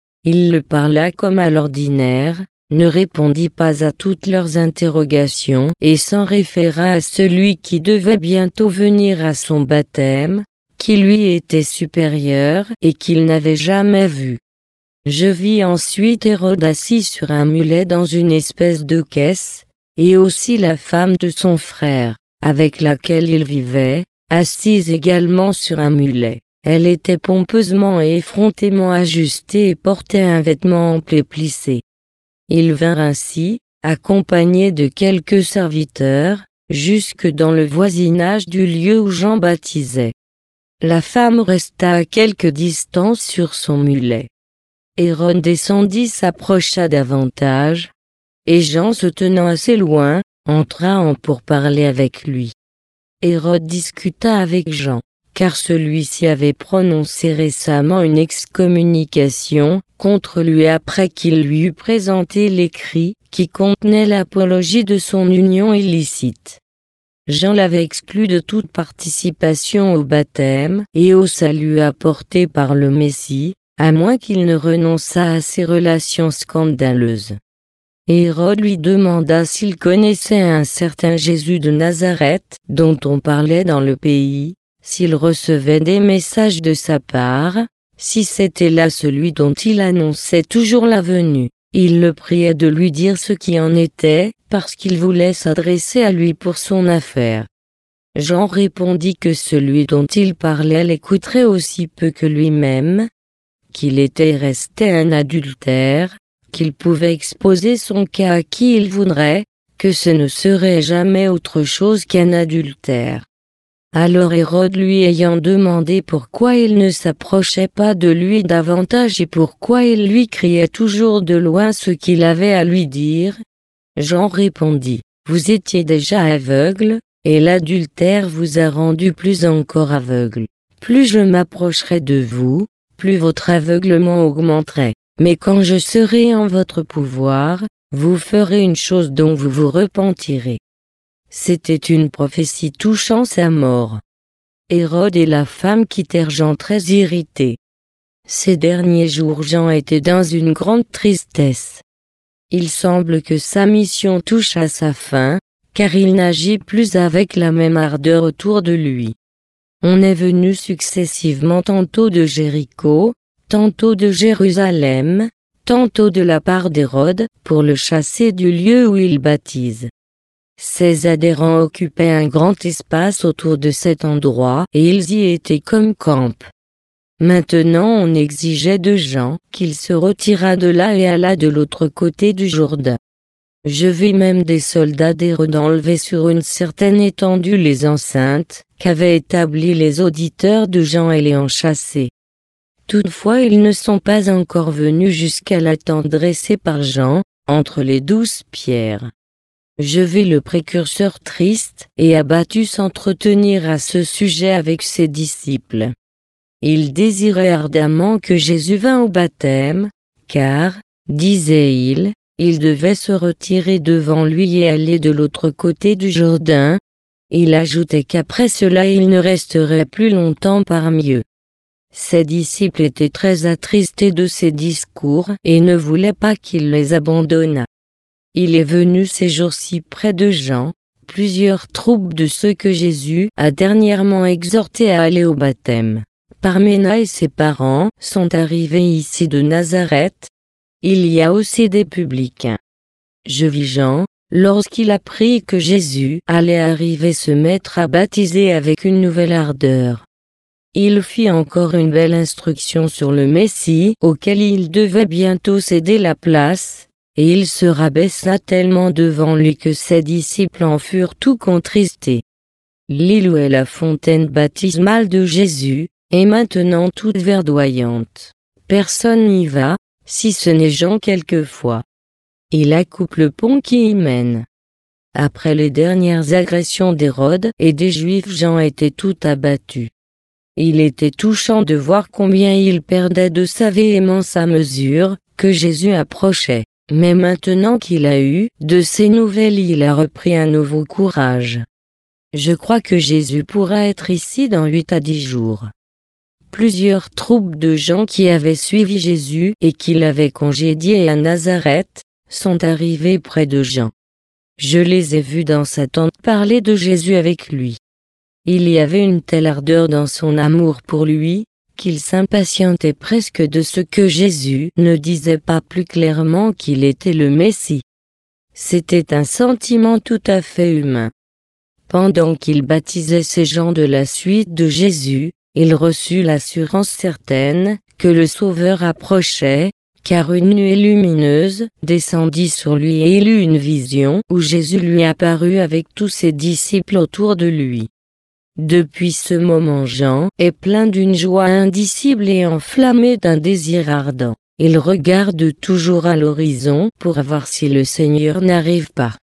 Il le parla comme à l'ordinaire, ne répondit pas à toutes leurs interrogations et s'en référa à celui qui devait bientôt venir à son baptême, qui lui était supérieur et qu'il n'avait jamais vu. Je vis ensuite Hérode assis sur un mulet dans une espèce de caisse, et aussi la femme de son frère, avec laquelle il vivait, assise également sur un mulet. Elle était pompeusement et effrontément ajustée et portait un vêtement ample et plissé. Ils vinrent ainsi, accompagnés de quelques serviteurs, jusque dans le voisinage du lieu où Jean baptisait. La femme resta à quelque distance sur son mulet. Hérode descendit, s'approcha davantage, et Jean, se tenant assez loin, entra en pourparlers avec lui. Hérode discuta avec Jean, car celui-ci avait prononcé récemment une excommunication contre lui après qu'il lui eut présenté l'écrit qui contenait l'apologie de son union illicite. Jean l'avait exclu de toute participation au baptême et au salut apporté par le Messie, à moins qu'il ne renonçât à ses relations scandaleuses. Hérode lui demanda s'il connaissait un certain Jésus de Nazareth, dont on parlait dans le pays, s'il recevait des messages de sa part, si c'était là celui dont il annonçait toujours la venue. Il le priait de lui dire ce qui en était, parce qu'il voulait s'adresser à lui pour son affaire. Jean répondit que celui dont il parlait l'écouterait aussi peu que lui-même, qu'il était resté un adultère, qu'il pouvait exposer son cas à qui il voudrait, que ce ne serait jamais autre chose qu'un adultère. Alors Hérode lui ayant demandé pourquoi il ne s'approchait pas de lui davantage et pourquoi il lui criait toujours de loin ce qu'il avait à lui dire, Jean répondit, « Vous étiez déjà aveugle, et l'adultère vous a rendu plus encore aveugle. Plus je m'approcherai de vous, plus votre aveuglement augmenterait. Mais quand je serai en votre pouvoir, vous ferez une chose dont vous vous repentirez. » C'était une prophétie touchant sa mort. Hérode et la femme quittèrent Jean très irrités. Ces derniers jours Jean était dans une grande tristesse. Il semble que sa mission touche à sa fin, car il n'agit plus avec la même ardeur autour de lui. On est venu successivement tantôt de Jéricho, tantôt de Jérusalem, tantôt de la part d'Hérode, pour le chasser du lieu où il baptise. Ses adhérents occupaient un grand espace autour de cet endroit et ils y étaient comme camp. Maintenant on exigeait de Jean qu'il se retirât de là et allât de l'autre côté du Jourdain. Je vis même des soldats d'Hérode enlever sur une certaine étendue les enceintes qu'avaient établies les auditeurs de Jean et les en chasser. Toutefois ils ne sont pas encore venus jusqu'à la tente dressée par Jean, entre les 12 pierres. Je vis le précurseur triste et abattu s'entretenir à ce sujet avec ses disciples. Il désirait ardemment que Jésus vînt au baptême, car, disait-il, il devait se retirer devant lui et aller de l'autre côté du Jourdain. Il ajoutait qu'après cela il ne resterait plus longtemps parmi eux. Ses disciples étaient très attristés de ses discours et ne voulaient pas qu'il les abandonnât. Il est venu ces jours-ci près de Jean, plusieurs troupes de ceux que Jésus a dernièrement exhortés à aller au baptême. Parména et ses parents sont arrivés ici de Nazareth. Il y a aussi des publicains. Je vis Jean, lorsqu'il apprit que Jésus allait arriver se mettre à baptiser avec une nouvelle ardeur. Il fit encore une belle instruction sur le Messie auquel il devait bientôt céder la place, et il se rabaissa tellement devant lui que ses disciples en furent tout contristés. L'île où est la fontaine baptismale de Jésus est maintenant toute verdoyante. Personne n'y va, si ce n'est Jean quelquefois. Il accoupe le pont qui y mène. Après les dernières agressions d'Hérode et des Juifs, Jean était tout abattu. Il était touchant de voir combien il perdait de sa véhémence à mesure que Jésus approchait. Mais maintenant qu'il a eu de ces nouvelles, il a repris un nouveau courage. Je crois que Jésus pourra être ici dans 8 à 10 jours. Plusieurs troupes de gens qui avaient suivi Jésus et qui l'avaient congédié à Nazareth sont arrivés près de Jean. Je les ai vus dans sa tente parler de Jésus avec lui. Il y avait une telle ardeur dans son amour pour lui, qu'il s'impatientait presque de ce que Jésus ne disait pas plus clairement qu'il était le Messie. C'était un sentiment tout à fait humain. Pendant qu'il baptisait ces gens de la suite de Jésus, il reçut l'assurance certaine que le Sauveur approchait, car une nuée lumineuse descendit sur lui et il eut une vision où Jésus lui apparut avec tous ses disciples autour de lui. Depuis ce moment Jean est plein d'une joie indicible et enflammé d'un désir ardent. Il regarde toujours à l'horizon pour voir si le Seigneur n'arrive pas.